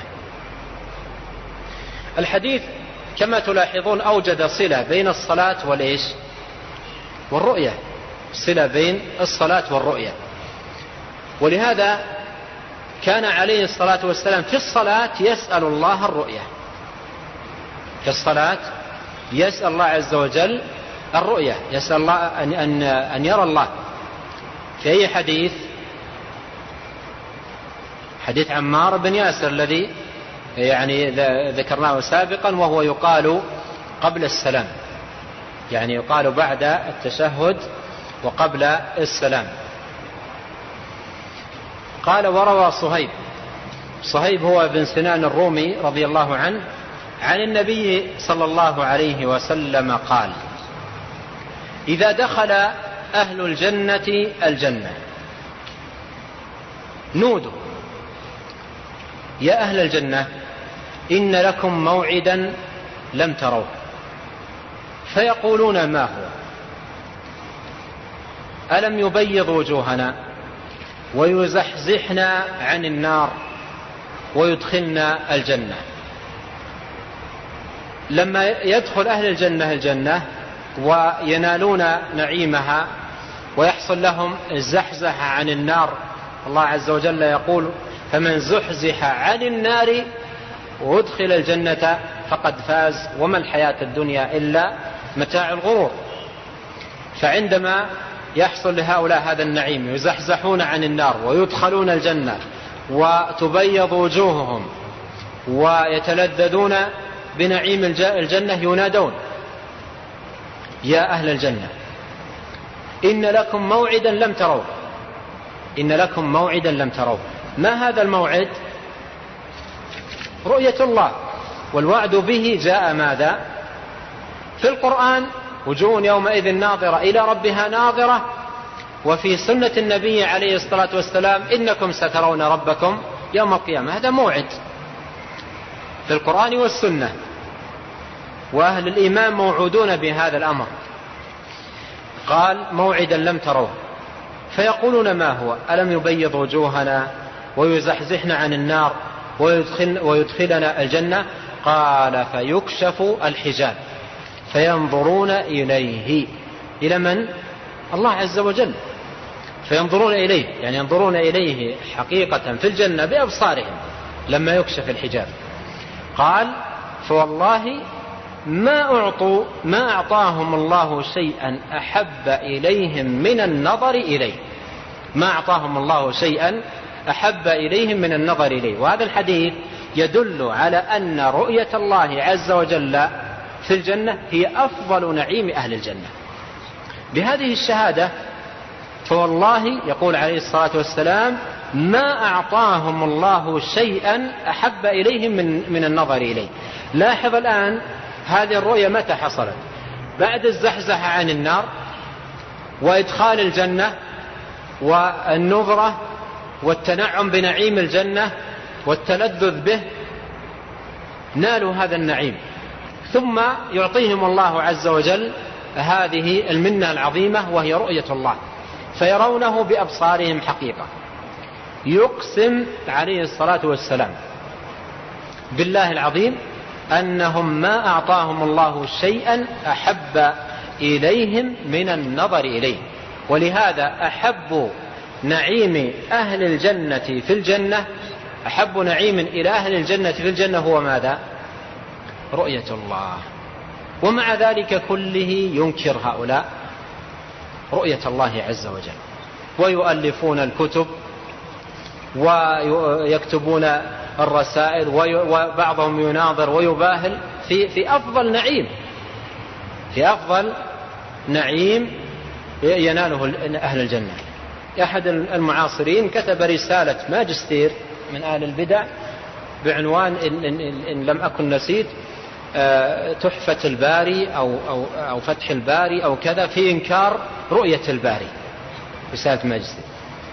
الحديث كما تلاحظون أوجد صلة بين الصلاة والإيش والرؤية، صلة بين الصلاة والرؤية. ولهذا كان عليه الصلاة والسلام في الصلاة يسأل الله الرؤية، في الصلاة يسأل الله عز وجل الرؤية، يسأل الله أن, أن, أن يرى الله. في أي حديث؟ حديث عمار بن ياسر الذي يعني ذكرناه سابقا، وهو يقال قبل السلام، يعني يقال بعد التشهد وقبل السلام. قال: وروى صهيب، صهيب هو بن سنان الرومي رضي الله عنه، عن النبي صلى الله عليه وسلم قال: إذا دخل أهل الجنة الجنة نودوا: يا أهل الجنة إن لكم موعدا لم تروه. فيقولون: ما هو؟ ألم يبيض وجوهنا ويزحزحنا عن النار ويدخلنا الجنة؟ لما يدخل أهل الجنة الجنة وينالون نعيمها ويحصل لهم الزحزح عن النار، الله عز وجل يقول: فمن زحزح عن النار وادخل الجنة فقد فاز، وما الحياة الدنيا إلا متاع الغرور. فعندما يحصل لهؤلاء هذا النعيم يزحزحون عن النار ويدخلون الجنة وتبيض وجوههم ويتلذذون بنعيم الجنة، ينادون يا أهل الجنة إن لكم موعدا لم تروه، إن لكم موعدا لم تروه. ما هذا الموعد؟ رؤية الله، والوعد به جاء ماذا؟ في القرآن وجوه يومئذ ناظرة إلى ربها ناظرة، وفي سنة النبي عليه الصلاة والسلام إنكم سترون ربكم يوم القيامة. هذا موعد في القرآن والسنة، وأهل الإيمان موعودون بهذا الأمر. قال موعدا لم تروه، فيقولون ما هو؟ ألم يبيض وجوهنا ويزحزحنا عن النار ويدخل ويدخلنا الجنة؟ قال فيكشف الحجاب فينظرون إليه. إلى من؟ الله عز وجل. فينظرون إليه يعني ينظرون إليه حقيقة في الجنة بأبصارهم لما يكشف الحجاب. قال فوالله ما أعطوا ما أعطاهم الله شيئا أحب إليهم من النظر إليه، ما أعطاهم الله شيئا أحب إليهم من النظر إليه. وهذا الحديث يدل على أن رؤية الله عز وجل في الجنة هي أفضل نعيم أهل الجنة. بهذه الشهادة فوالله يقول عليه الصلاة والسلام ما أعطاهم الله شيئا أحب إليهم من, من النظر إليه. لاحظ الآن هذه الرؤية متى حصلت؟ بعد الزحزحة عن النار وإدخال الجنة والنظرة والتنعم بنعيم الجنة والتلذذ به، نالوا هذا النعيم، ثم يعطيهم الله عز وجل هذه المنة العظيمة وهي رؤية الله، فيرونه بأبصارهم حقيقة. يقسم عليه الصلاة والسلام بالله العظيم أنهم ما أعطاهم الله شيئا أحب إليهم من النظر إليه. ولهذا أحب نعيم أهل الجنة في الجنة، أحب نعيم إلى أهل الجنة في الجنة هو ماذا؟ رؤية الله. ومع ذلك كله ينكر هؤلاء رؤية الله عز وجل، ويؤلفون الكتب ويكتبون الرسائل وبعضهم يناظر ويباهل في في أفضل نعيم، في أفضل نعيم يناله أهل الجنة. أحد المعاصرين كتب رسالة ماجستير من أهل البدع بعنوان إن, إن, إن لم أكن نسيت تحفة الباري أو, أو, أو فتح الباري أو كذا في إنكار رؤية الباري. رسالة ماجستير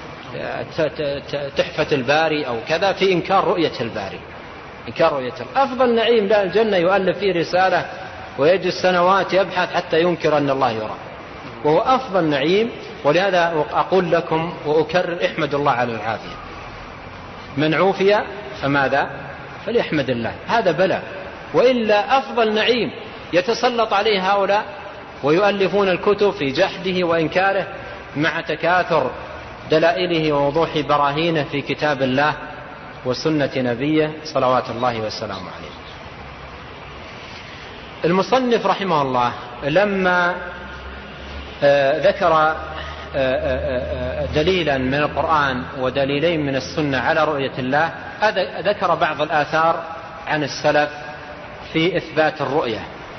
تحفة الباري أو كذا في إنكار رؤية الباري، إنكار رؤية أفضل نعيم لا الجنة يؤلف فيه رسالة ويجلس سنوات يبحث حتى ينكر أن الله يرى، وهو أفضل نعيم. ولهذا أقول لكم وأكرر احمد الله على العافية. من عوفي فماذا؟ فليحمد الله، هذا بلاء. وإلا أفضل نعيم يتسلط عليه هؤلاء ويؤلفون الكتب في جحده وإنكاره مع تكاثر دلائله ووضوح براهينه في كتاب الله وسنة نبيه صلوات الله والسلام عليه. المصنف رحمه الله لما ذكر دليلا من القرآن ودليلين من السنة على رؤية الله، ذكر بعض الآثار عن السلف في إثبات الرؤية.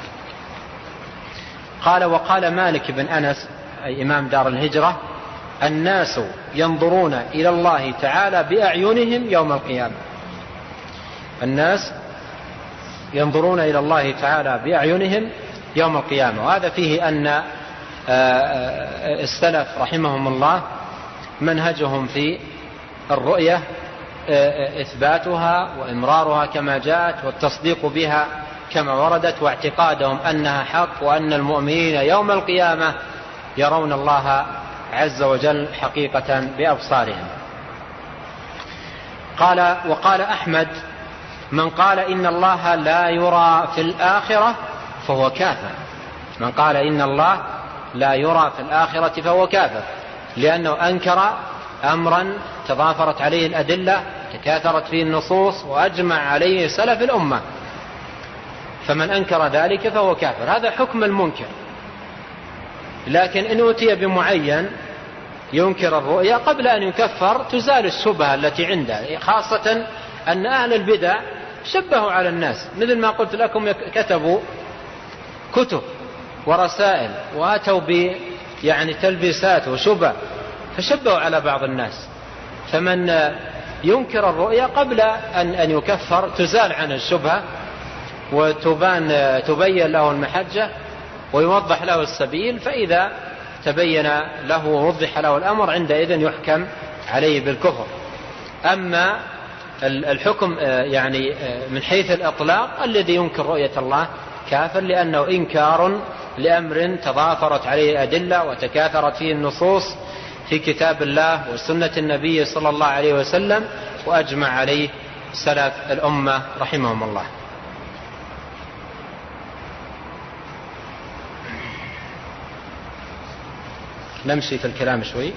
قال وقال مالك بن أنس أي إمام دار الهجرة الناس ينظرون إلى الله تعالى بأعينهم يوم القيامة. الناس ينظرون إلى الله تعالى بأعينهم يوم القيامة. وهذا فيه أن السلف رحمهم الله منهجهم في الرؤية إثباتها وإمرارها كما جاءت والتصديق بها كما وردت، واعتقادهم أنها حق، وأن المؤمنين يوم القيامة يرون الله عز وجل حقيقة بأبصارهم. قال وقال أحمد من قال إن الله لا يرى في الآخرة فهو كافر. من قال إن الله لا يرى في الآخرة فهو كافر، لأنه أنكر أمرا تضافرت عليه الأدلة تكاثرت فيه النصوص وأجمع عليه سلف الأمة. فمن أنكر ذلك فهو كافر. هذا حكم المنكر. لكن إن أتي بمعين ينكر الرؤيا قبل أن يكفر تزال الشبهة التي عنده، خاصة أن أهل البدع شبهوا على الناس، مثل ما قلت لكم كتبوا كتب ورسائل وأتوا ب يعني تلبيسات وشبه، فشبهوا على بعض الناس. فمن ينكر الرؤيا قبل أن أن يكفر تزال عنه الشبهة وتبان تبين له المحجة ويوضح له السبيل، فإذا تبين له ووضح له الأمر عندئذ يحكم عليه بالكفر. أما الحكم يعني من حيث الإطلاق الذي ينكر رؤية الله كافر، لأنه إنكار لأمر تضافرت عليه الأدلة وتكاثرت فيه النصوص في كتاب الله وسنة النبي صلى الله عليه وسلم، وأجمع عليه سلف الأمة رحمهم الله. نمشي في الكلام شوي.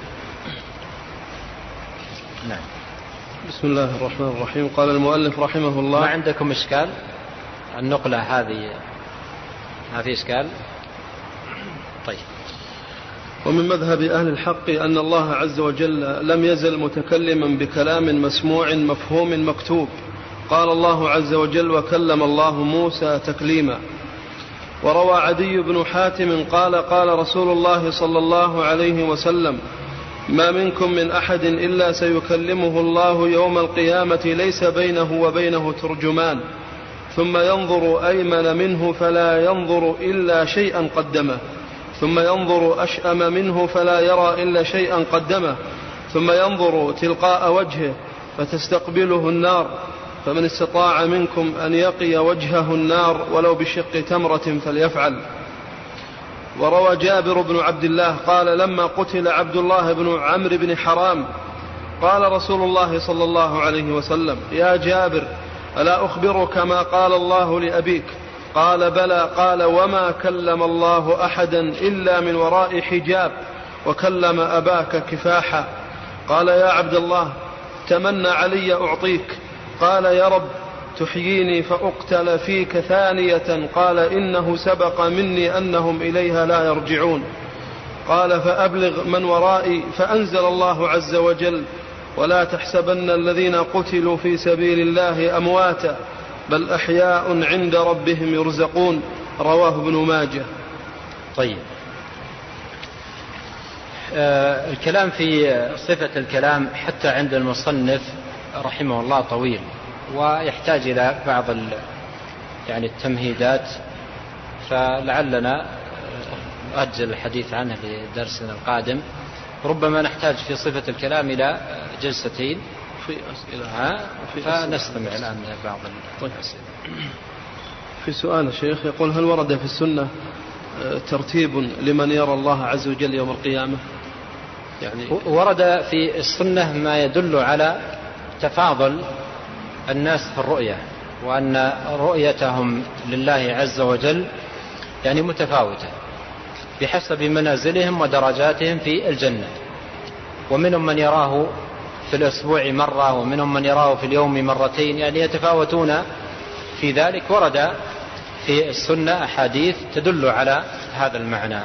نعم. بسم الله الرحمن الرحيم. قال المؤلف رحمه الله: ما عندكم إشكال النقلة هذه؟ ما في إشكال؟ طيب. ومن مذهب أهل الحق أن الله عز وجل لم يزل متكلما بكلام مسموع مفهوم مكتوب. قال الله عز وجل: وكلم الله موسى تكليما. وروى عدي بن حاتم قال: قال رسول الله صلى الله عليه وسلم: ما منكم من أحد إلا سيكلمه الله يوم القيامة ليس بينه وبينه ترجمان، ثم ينظر أيمن منه فلا ينظر إلا شيئا قدمه، ثم ينظر أشأم منه فلا يرى إلا شيئا قدمه، ثم ينظر تلقاء وجهه فتستقبله النار، فمن استطاع منكم أن يقي وجهه النار ولو بشق تمرة فليفعل. وروى جابر بن عبد الله قال: لما قتل عبد الله بن عمرو بن حرام قال رسول الله صلى الله عليه وسلم: يا جابر، ألا أخبرك ما قال الله لأبيك؟ قال: بلى. قال: وما كلم الله أحدا إلا من وراء حجاب، وكلم أباك كفاحا. قال: يا عبد الله، تمنى علي أعطيك. قال: يا رب، تحييني فأقتل فيك ثانية. قال: إنه سبق مني أنهم إليها لا يرجعون. قال: فأبلغ من ورائي. فأنزل الله عز وجل: ولا تحسبن الذين قتلوا في سبيل الله أمواتا بل أحياء عند ربهم يرزقون. رواه ابن ماجه. طيب. آه الكلام في صفة الكلام حتى عند المصنف رحمه الله طويل، ويحتاج إلى بعض يعني التمهيدات، فلعلنا نؤجل الحديث عنه لدرسنا القادم. ربما نحتاج في صفة الكلام إلى جلستين في أسئلة، فنستمع الآن بعض الأسئلة. في سؤال الشيخ يقول: هل ورد في السنة ترتيب لمن يرى الله عز وجل يوم القيامة؟ يعني ورد في السنة ما يدل على تفاضل الناس في الرؤية، وأن رؤيتهم لله عز وجل يعني متفاوتة بحسب منازلهم ودرجاتهم في الجنة. ومنهم من يراه في الأسبوع مرة، ومنهم من يراه في اليوم مرتين، يعني يتفاوتون في ذلك. ورد في السنة أحاديث تدل على هذا المعنى.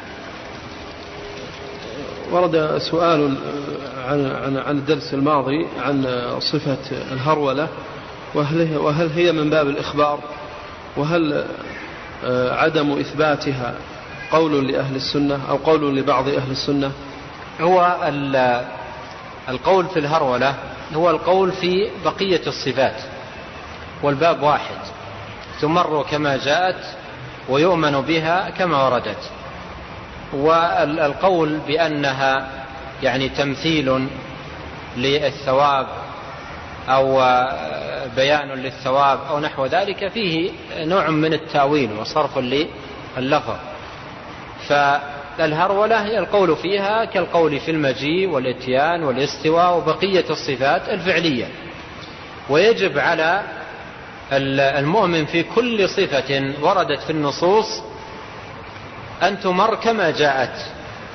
ورد سؤال عن, عن, عن الدرس الماضي عن صفة الهرولة، وهل, وهل هي من باب الإخبار، وهل عدم إثباتها قول لأهل السنة أو قول لبعض أهل السنة؟ هو القول في الهرولة هو القول في بقية الصفات، والباب واحد، تمر كما جاءت ويؤمن بها كما وردت. والقول بأنها يعني تمثيل للثواب أو بيان للثواب أو نحو ذلك فيه نوع من التاويل وصرف لللفظ. فالهرولة هي القول فيها كالقول في المجيء والاتيان والاستواء وبقية الصفات الفعلية. ويجب على المؤمن في كل صفة وردت في النصوص أن تمر كما جاءت،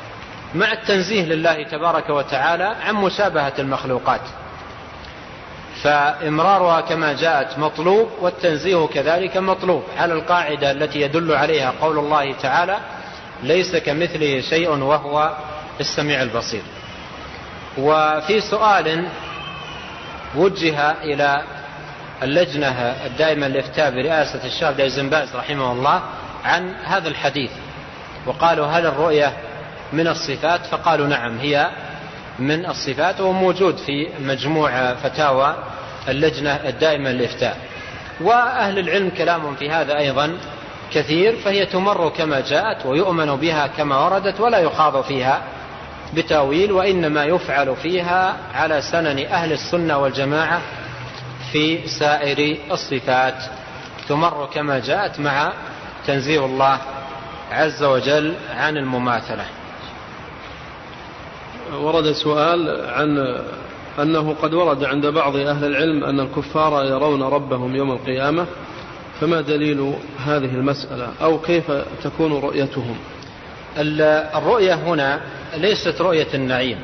مع التنزيه لله تبارك وتعالى عن مشابهة المخلوقات. فإمرارها كما جاءت مطلوب، والتنزيه كذلك مطلوب على القاعدة التي يدل عليها قول الله تعالى: ليس كمثله شيء وهو السميع البصير. وفي سؤال وجه إلى اللجنة الدائمة للإفتاء برئاسة الشيخ عبد العزيز بن باز رحمه الله عن هذا الحديث، وقالوا: هل الرؤية من الصفات؟ فقالوا: نعم، هي من الصفات، وموجود في مجموع فتاوى اللجنة الدائمة للإفتاء. وأهل العلم كلام في هذا أيضا كثير، فهي تمر كما جاءت ويؤمن بها كما وردت، ولا يخاض فيها بتاويل، وإنما يفعل فيها على سنن أهل السنة والجماعة في سائر الصفات، تمر كما جاءت مع تنزيه الله عز وجل عن المماثلة. ورد سؤال عن أنه قد ورد عند بعض أهل العلم أن الكفار يرون ربهم يوم القيامة، فما دليل هذه المسألة، أو كيف تكون رؤيتهم؟ الرؤية هنا ليست رؤية النعيم،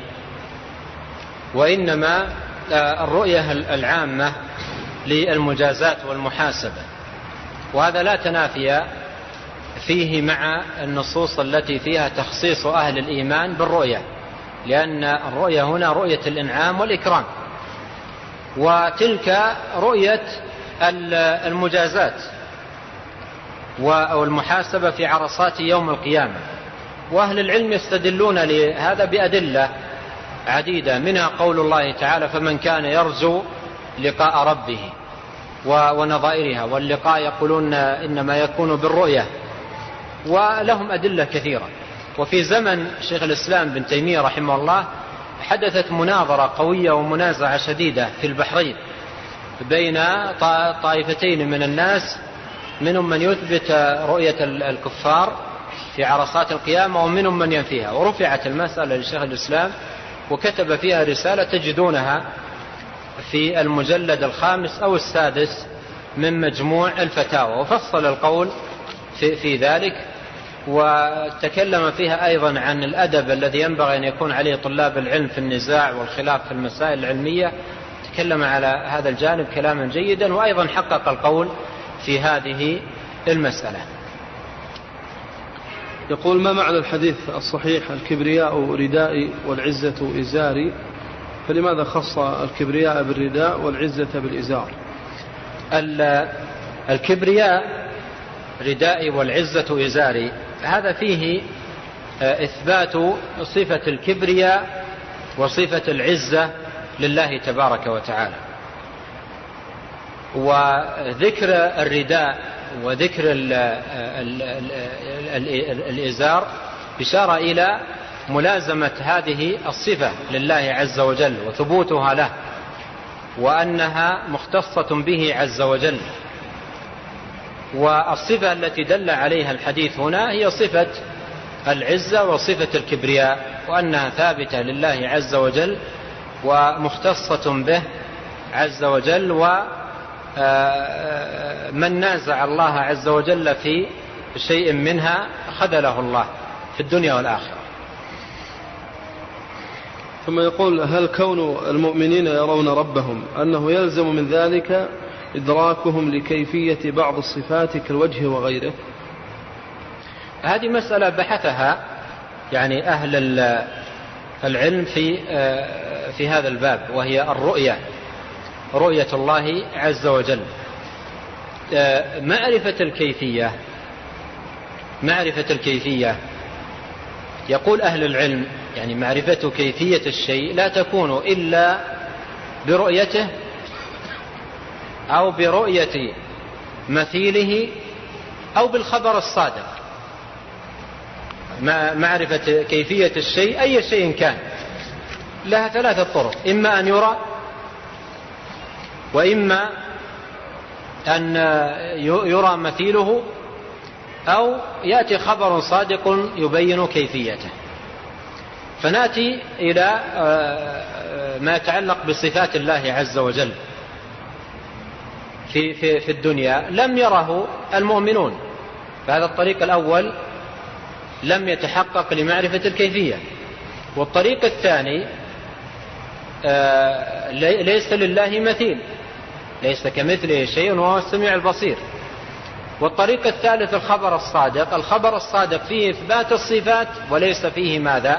وإنما الرؤية العامة للمجازات والمحاسبة، وهذا لا تنافي فيه مع النصوص التي فيها تخصيص أهل الإيمان بالرؤية، لأن الرؤية هنا رؤية الإنعام والإكرام، وتلك رؤية المجازات والمحاسبة في عرصات يوم القيامة. وأهل العلم يستدلون لهذا بأدلة عديدة، منها قول الله تعالى: فمن كان يرجو لقاء ربه، ونظائرها، واللقاء يقولون إنما يكون بالرؤية، ولهم أدلة كثيرة. وفي زمن شيخ الإسلام بن تيمية رحمه الله حدثت مناظرة قوية ومنازعة شديدة في البحرين بين طائفتين من الناس، منهم من يثبت رؤية الكفار في عرصات القيامة، ومنهم من ينفيها، ورفعت المسألة لشيخ الإسلام وكتب فيها رسالة تجدونها في المجلد الخامس أو السادس من مجموع الفتاوى، وفصل القول في, في ذلك، وتكلم فيها أيضا عن الأدب الذي ينبغي أن يكون عليه طلاب العلم في النزاع والخلاف في المسائل العلمية. تكلم على هذا الجانب كلاما جيدا، وأيضا حقق القول في هذه المسألة. يقول: ما معنى الحديث الصحيح: الكبرياء ردائي والعزة إزاري؟ فلماذا خص الكبرياء بالرداء والعزة بالإزار؟ الكبرياء ردائي والعزة إزاري، هذا فيه إثبات صفة الكبرياء وصفة العزة لله تبارك وتعالى، وذكر الرداء وذكر الإزار إشارة إلى ملازمة هذه الصفة لله عز وجل وثبوتها له، وأنها مختصة به عز وجل. والصفة التي دل عليها الحديث هنا هي صفة العزة وصفة الكبرياء، وأنها ثابتة لله عز وجل ومختصة به عز وجل، ومن نازع الله عز وجل في شيء منها خذله الله في الدنيا والآخرة. ثم يقول: هل كون المؤمنين يرون ربهم أنه يلزم من ذلك إدراكهم لكيفية بعض الصفات كالوجه وغيره؟ هذه مسألة بحثها يعني أهل العلم في في هذا الباب، وهي الرؤية، رؤية الله عز وجل. معرفة الكيفية معرفة الكيفية يقول أهل العلم يعني معرفة كيفية الشيء لا تكون إلا برؤيته أو برؤية مثيله أو بالخبر الصادق. معرفة كيفية الشيء أي شيء كان لها ثلاثة طرق: إما أن يرى، وإما أن يرى مثيله، أو يأتي خبر صادق يبين كيفيته. فنأتي إلى ما يتعلق بصفات الله عز وجل في, في, في الدنيا لم يره المؤمنون، فهذا الطريق الأول لم يتحقق لمعرفة الكيفية. والطريق الثاني ليس لله مثيل، ليس كمثله شيء وهو السميع البصير. والطريق الثالث الخبر الصادق. الخبر الصادق فيه إثبات الصفات وليس فيه ماذا؟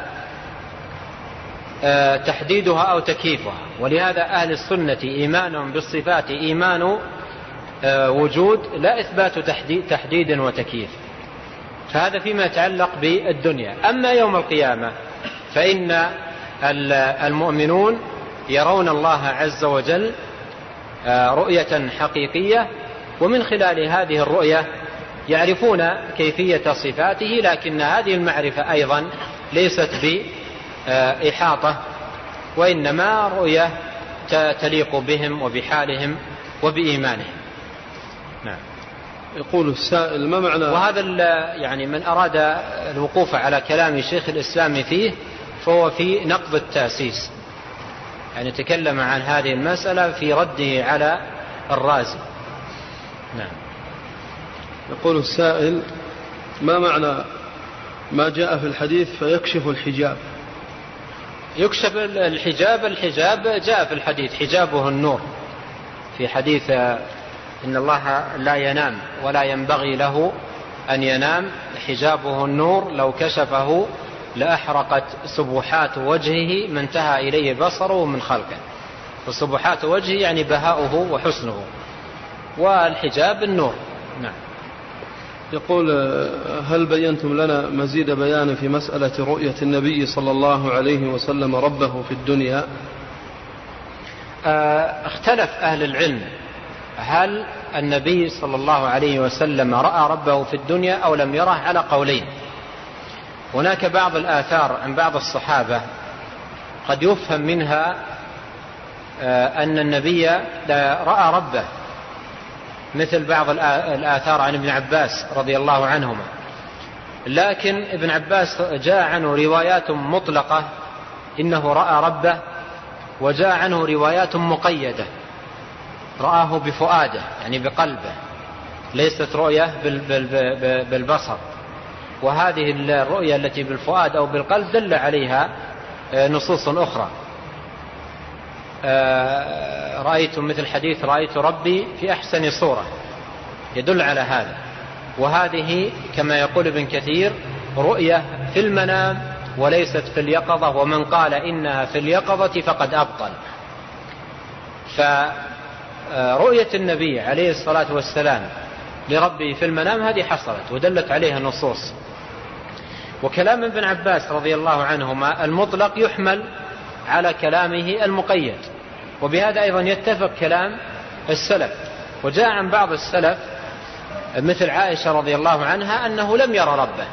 أه تحديدها أو تكييفها. ولهذا أهل السنة إيمانهم بالصفات إيمان أه وجود لا إثبات تحديد, تحديد وتكييف. فهذا فيما يتعلق بالدنيا. أما يوم القيامة فإن المؤمنون يرون الله عز وجل رؤية حقيقية، ومن خلال هذه الرؤية يعرفون كيفية صفاته، لكن هذه المعرفة أيضا ليست بإحاطة، وإنما رؤية تليق بهم وبحالهم وبإيمانهم. نعم. يقول السائل: ما معنى؟ وهذا يعني من أراد الوقوف على كلام شيخ الإسلام فيه فهو في نقض التأسيس، يعني تكلم عن هذه المسألة في رده على الرازي. نعم. يقول السائل: ما معنى ما جاء في الحديث فيكشف الحجاب؟ يكشف الحجاب، الحجاب جاء في الحديث حجابه النور، في حديث إن الله لا ينام ولا ينبغي له أن ينام، حجابه النور لو كشفه لأحرقت سبحات وجهه ما انتهى إليه بصره من خلقه. وسبحات وجهه يعني بهاؤه وحسنه، والحجاب النور. نعم. يقول: هل بينتم لنا مزيد بيان في مسألة رؤية النبي صلى الله عليه وسلم ربه في الدنيا؟ اختلف أهل العلم هل النبي صلى الله عليه وسلم رأى ربه في الدنيا أو لم يره، على قولين. هناك بعض الآثار عن بعض الصحابة قد يفهم منها أن النبي رأى ربه، مثل بعض الآثار عن ابن عباس رضي الله عنهما، لكن ابن عباس جاء عنه روايات مطلقة إنه رأى ربه، وجاء عنه روايات مقيدة رآه بفؤاده يعني بقلبه، ليست رؤية بالبصر. وهذه الرؤية التي بالفؤاد أو بالقلب دل عليها نصوص أخرى. رأيت مثل حديث رأيت ربي في أحسن صورة يدل على هذا. وهذه كما يقول ابن كثير رؤية في المنام وليست في اليقظة، ومن قال إنها في اليقظة فقد أبطل. فرؤية النبي عليه الصلاة والسلام لربه في المنام هذه حصلت ودلت عليها النصوص. وكلام ابن عباس رضي الله عنهما المطلق يحمل على كلامه المقيد، وبهذا أيضا يتفق كلام السلف. وجاء عن بعض السلف مثل عائشة رضي الله عنها أنه لم يرى ربه،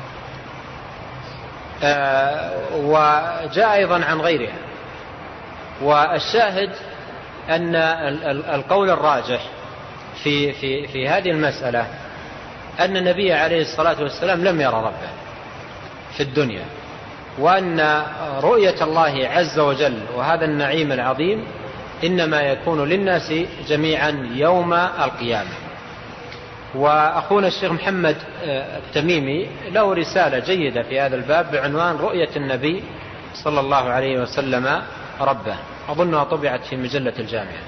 وجاء أيضا عن غيرها. والشاهد أن القول الراجح في, في, في هذه المسألة أن النبي عليه الصلاة والسلام لم يرى ربه في الدنيا، وأن رؤية الله عز وجل وهذا النعيم العظيم إنما يكون للناس جميعا يوم القيامة. وأخونا الشيخ محمد التميمي له رسالة جيدة في هذا الباب بعنوان رؤية النبي صلى الله عليه وسلم ربه، أظنها طبعت في مجلة الجامعة.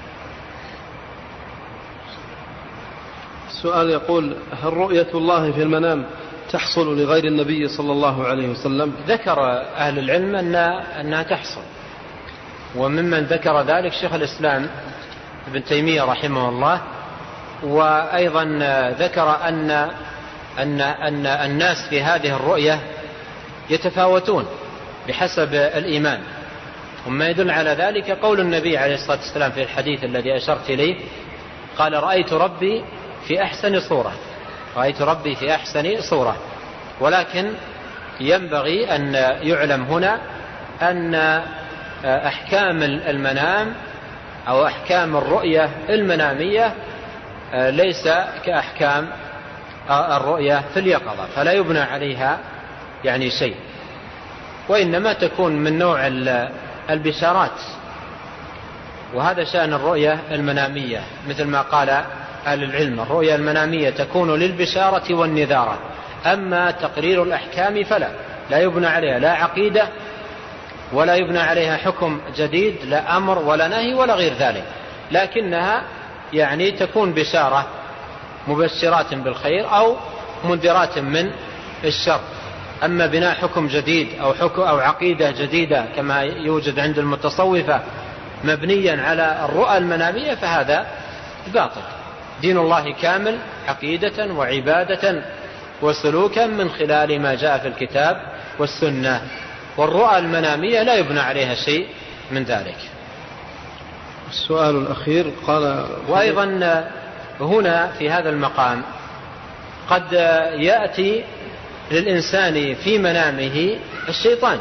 السؤال يقول: هل رؤية الله في المنام تحصل لغير النبي صلى الله عليه وسلم؟ ذكر أهل العلم أنها, أنها تحصل، وممن ذكر ذلك شيخ الإسلام ابن تيمية رحمه الله. وأيضا ذكر أن, أن, أن الناس في هذه الرؤية يتفاوتون بحسب الإيمان. وما يدل على ذلك قول النبي عليه الصلاة والسلام في الحديث الذي أشرت إليه، قال: رأيت ربي في أحسن صورة، رأيت ربي في أحسن صورة. ولكن ينبغي أن يعلم هنا أن أحكام المنام أو أحكام الرؤية المنامية ليس كأحكام الرؤية في اليقظة، فلا يبنى عليها يعني شيء، وإنما تكون من نوع البشارات. وهذا شأن الرؤية المنامية، مثل ما قال أهل العلم: الرؤية المنامية تكون للبشارة والنذارة، أما تقرير الأحكام فلا لا يبنى عليها لا عقيدة ولا يبنى عليها حكم جديد، لا أمر ولا نهي ولا غير ذلك، لكنها يعني تكون بشارة مبشرات بالخير أو منذرات من الشر. أما بناء حكم جديد أو, حكم أو عقيدة جديدة كما يوجد عند المتصوفة مبنيا على الرؤى المنامية فهذا باطل. دين الله كامل عقيدة وعبادة وسلوكا من خلال ما جاء في الكتاب والسنة، والرؤى المنامية لا يبنى عليها شيء من ذلك. السؤال الأخير قال: وأيضا هنا في هذا المقام قد يأتي للإنسان في منامه الشيطان،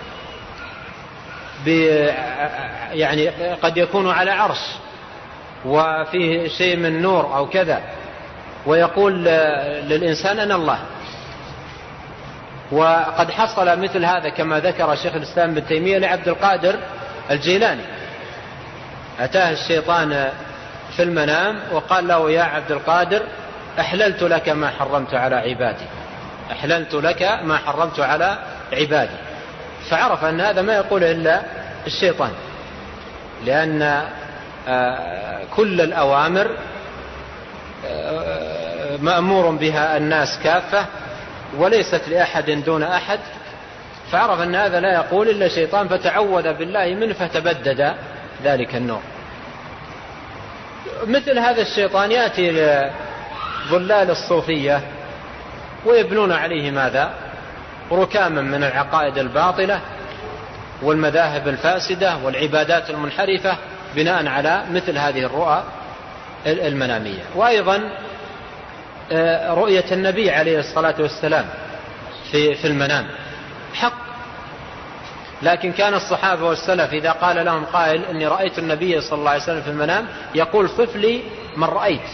يعني قد يكون على عرش وفيه شيء من نور أو كذا، ويقول للإنسان أنا الله. وقد حصل مثل هذا كما ذكر شيخ الإسلام ابن تيمية لعبد القادر الجيلاني، أتاه الشيطان في المنام وقال له: يا عبد القادر أحللت لك ما حرمت على عبادي، أحللت لك ما حرمت على عبادي. فعرف أن هذا ما يقول إلا الشيطان، لأن كل الأوامر مأمور بها الناس كافة وليست لأحد دون أحد، فعرف أن هذا لا يقول إلا شيطان، فتعوذ بالله منه فتبدد ذلك النور. مثل هذا الشيطان يأتي لظلال الصوفية ويبنون عليه ماذا؟ ركاما من العقائد الباطلة والمذاهب الفاسدة والعبادات المنحرفة بناء على مثل هذه الرؤى المنامية. وأيضا رؤية النبي عليه الصلاة والسلام في في المنام حق، لكن كان الصحابة والسلف إذا قال لهم قائل إني رأيت النبي صلى الله عليه وسلم في المنام يقول: صف لي من رأيت،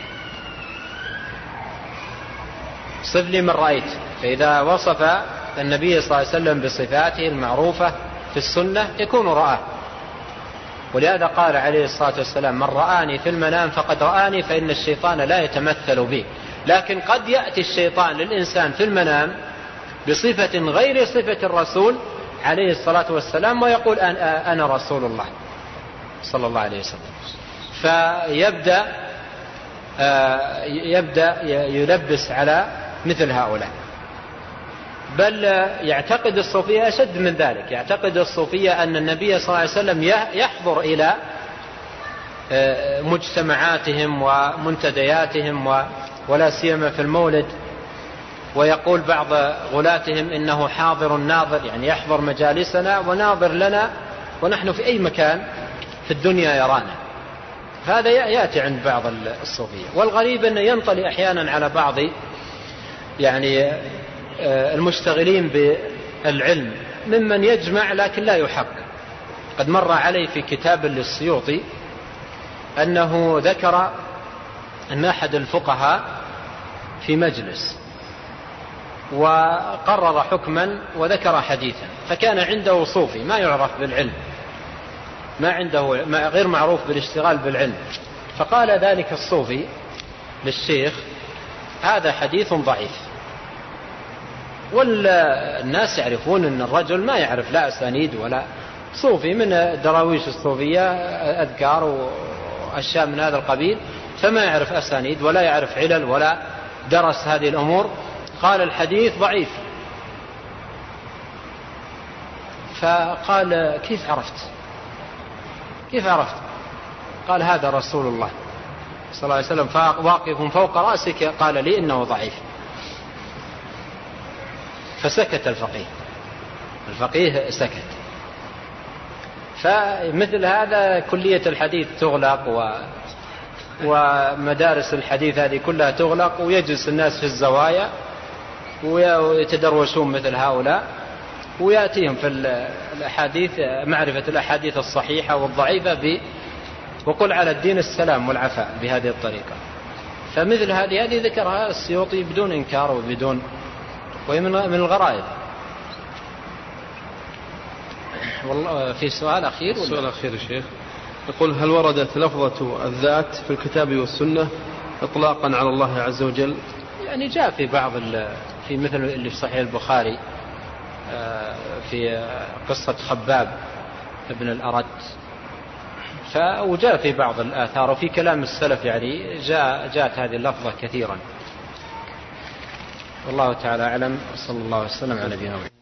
صف لي من رأيت. فإذا وصف النبي صلى الله عليه وسلم بصفاته المعروفة في السنة يكون رآه. ولهذا قال عليه الصلاة والسلام: من رآني في المنام فقد رآني، فإن الشيطان لا يتمثل بي. لكن قد يأتي الشيطان للإنسان في المنام بصفة غير صفة الرسول عليه الصلاة والسلام ويقول: أنا رسول الله صلى الله عليه وسلم. فيبدأ يبدأ يلبس على مثل هؤلاء. بل يعتقد الصوفية أشد من ذلك، يعتقد الصوفية أن النبي صلى الله عليه وسلم يحضر إلى مجتمعاتهم ومنتدياتهم ولا سيما في المولد، ويقول بعض غلاتهم إنه حاضر ناظر، يعني يحضر مجالسنا وناظر لنا ونحن في أي مكان في الدنيا يرانا. هذا يأتي عند بعض الصوفية. والغريب أنه ينطلي أحيانا على بعض يعني المشتغلين بالعلم ممن يجمع لكن لا يحقق. قد مر علي في كتاب للسيوطي أنه ذكر أن أحد الفقهاء في مجلس وقرر حكما وذكر حديثا، فكان عنده صوفي ما يعرف بالعلم، ما عنده ما غير معروف بالاشتغال بالعلم، فقال ذلك الصوفي للشيخ: هذا حديث ضعيف. والناس يعرفون أن الرجل ما يعرف لا أسانيد ولا صوفي من دراويش الصوفية أذكار وأشياء من هذا القبيل، فما يعرف أسانيد ولا يعرف علل ولا درس هذه الأمور. قال الحديث ضعيف. فقال: كيف عرفت كيف عرفت قال: هذا رسول الله صلى الله عليه وسلم واقف فوق رأسك قال لي إنه ضعيف. فسكت الفقيه الفقيه سكت. فمثل هذا كلية الحديث تغلق و ومدارس الحديث هذه كلها تغلق، ويجلس الناس في الزوايا ويتدروشون مثل هؤلاء، ويأتيهم في الأحاديث معرفة الأحاديث الصحيحة والضعيفة ب وقل على الدين السلام والعفاء بهذه الطريقة. فمثل هذه هذه ذكرها السيوطي بدون إنكار وبدون، وهي من الغرائب. والله في سؤال أخير. السؤال الأخير يا شيخ يقول: هل وردت لفظة الذات في الكتاب والسنة إطلاقا على الله عز وجل؟ يعني جاء في بعض في مثل اللي في صحيح البخاري في قصة خباب ابن الأرت. وجاء في بعض الآثار وفي كلام السلف يعني جاء جاءت هذه اللفظة كثيرا. والله تعالى أعلم. صلى الله وسلم على نبينا محمد.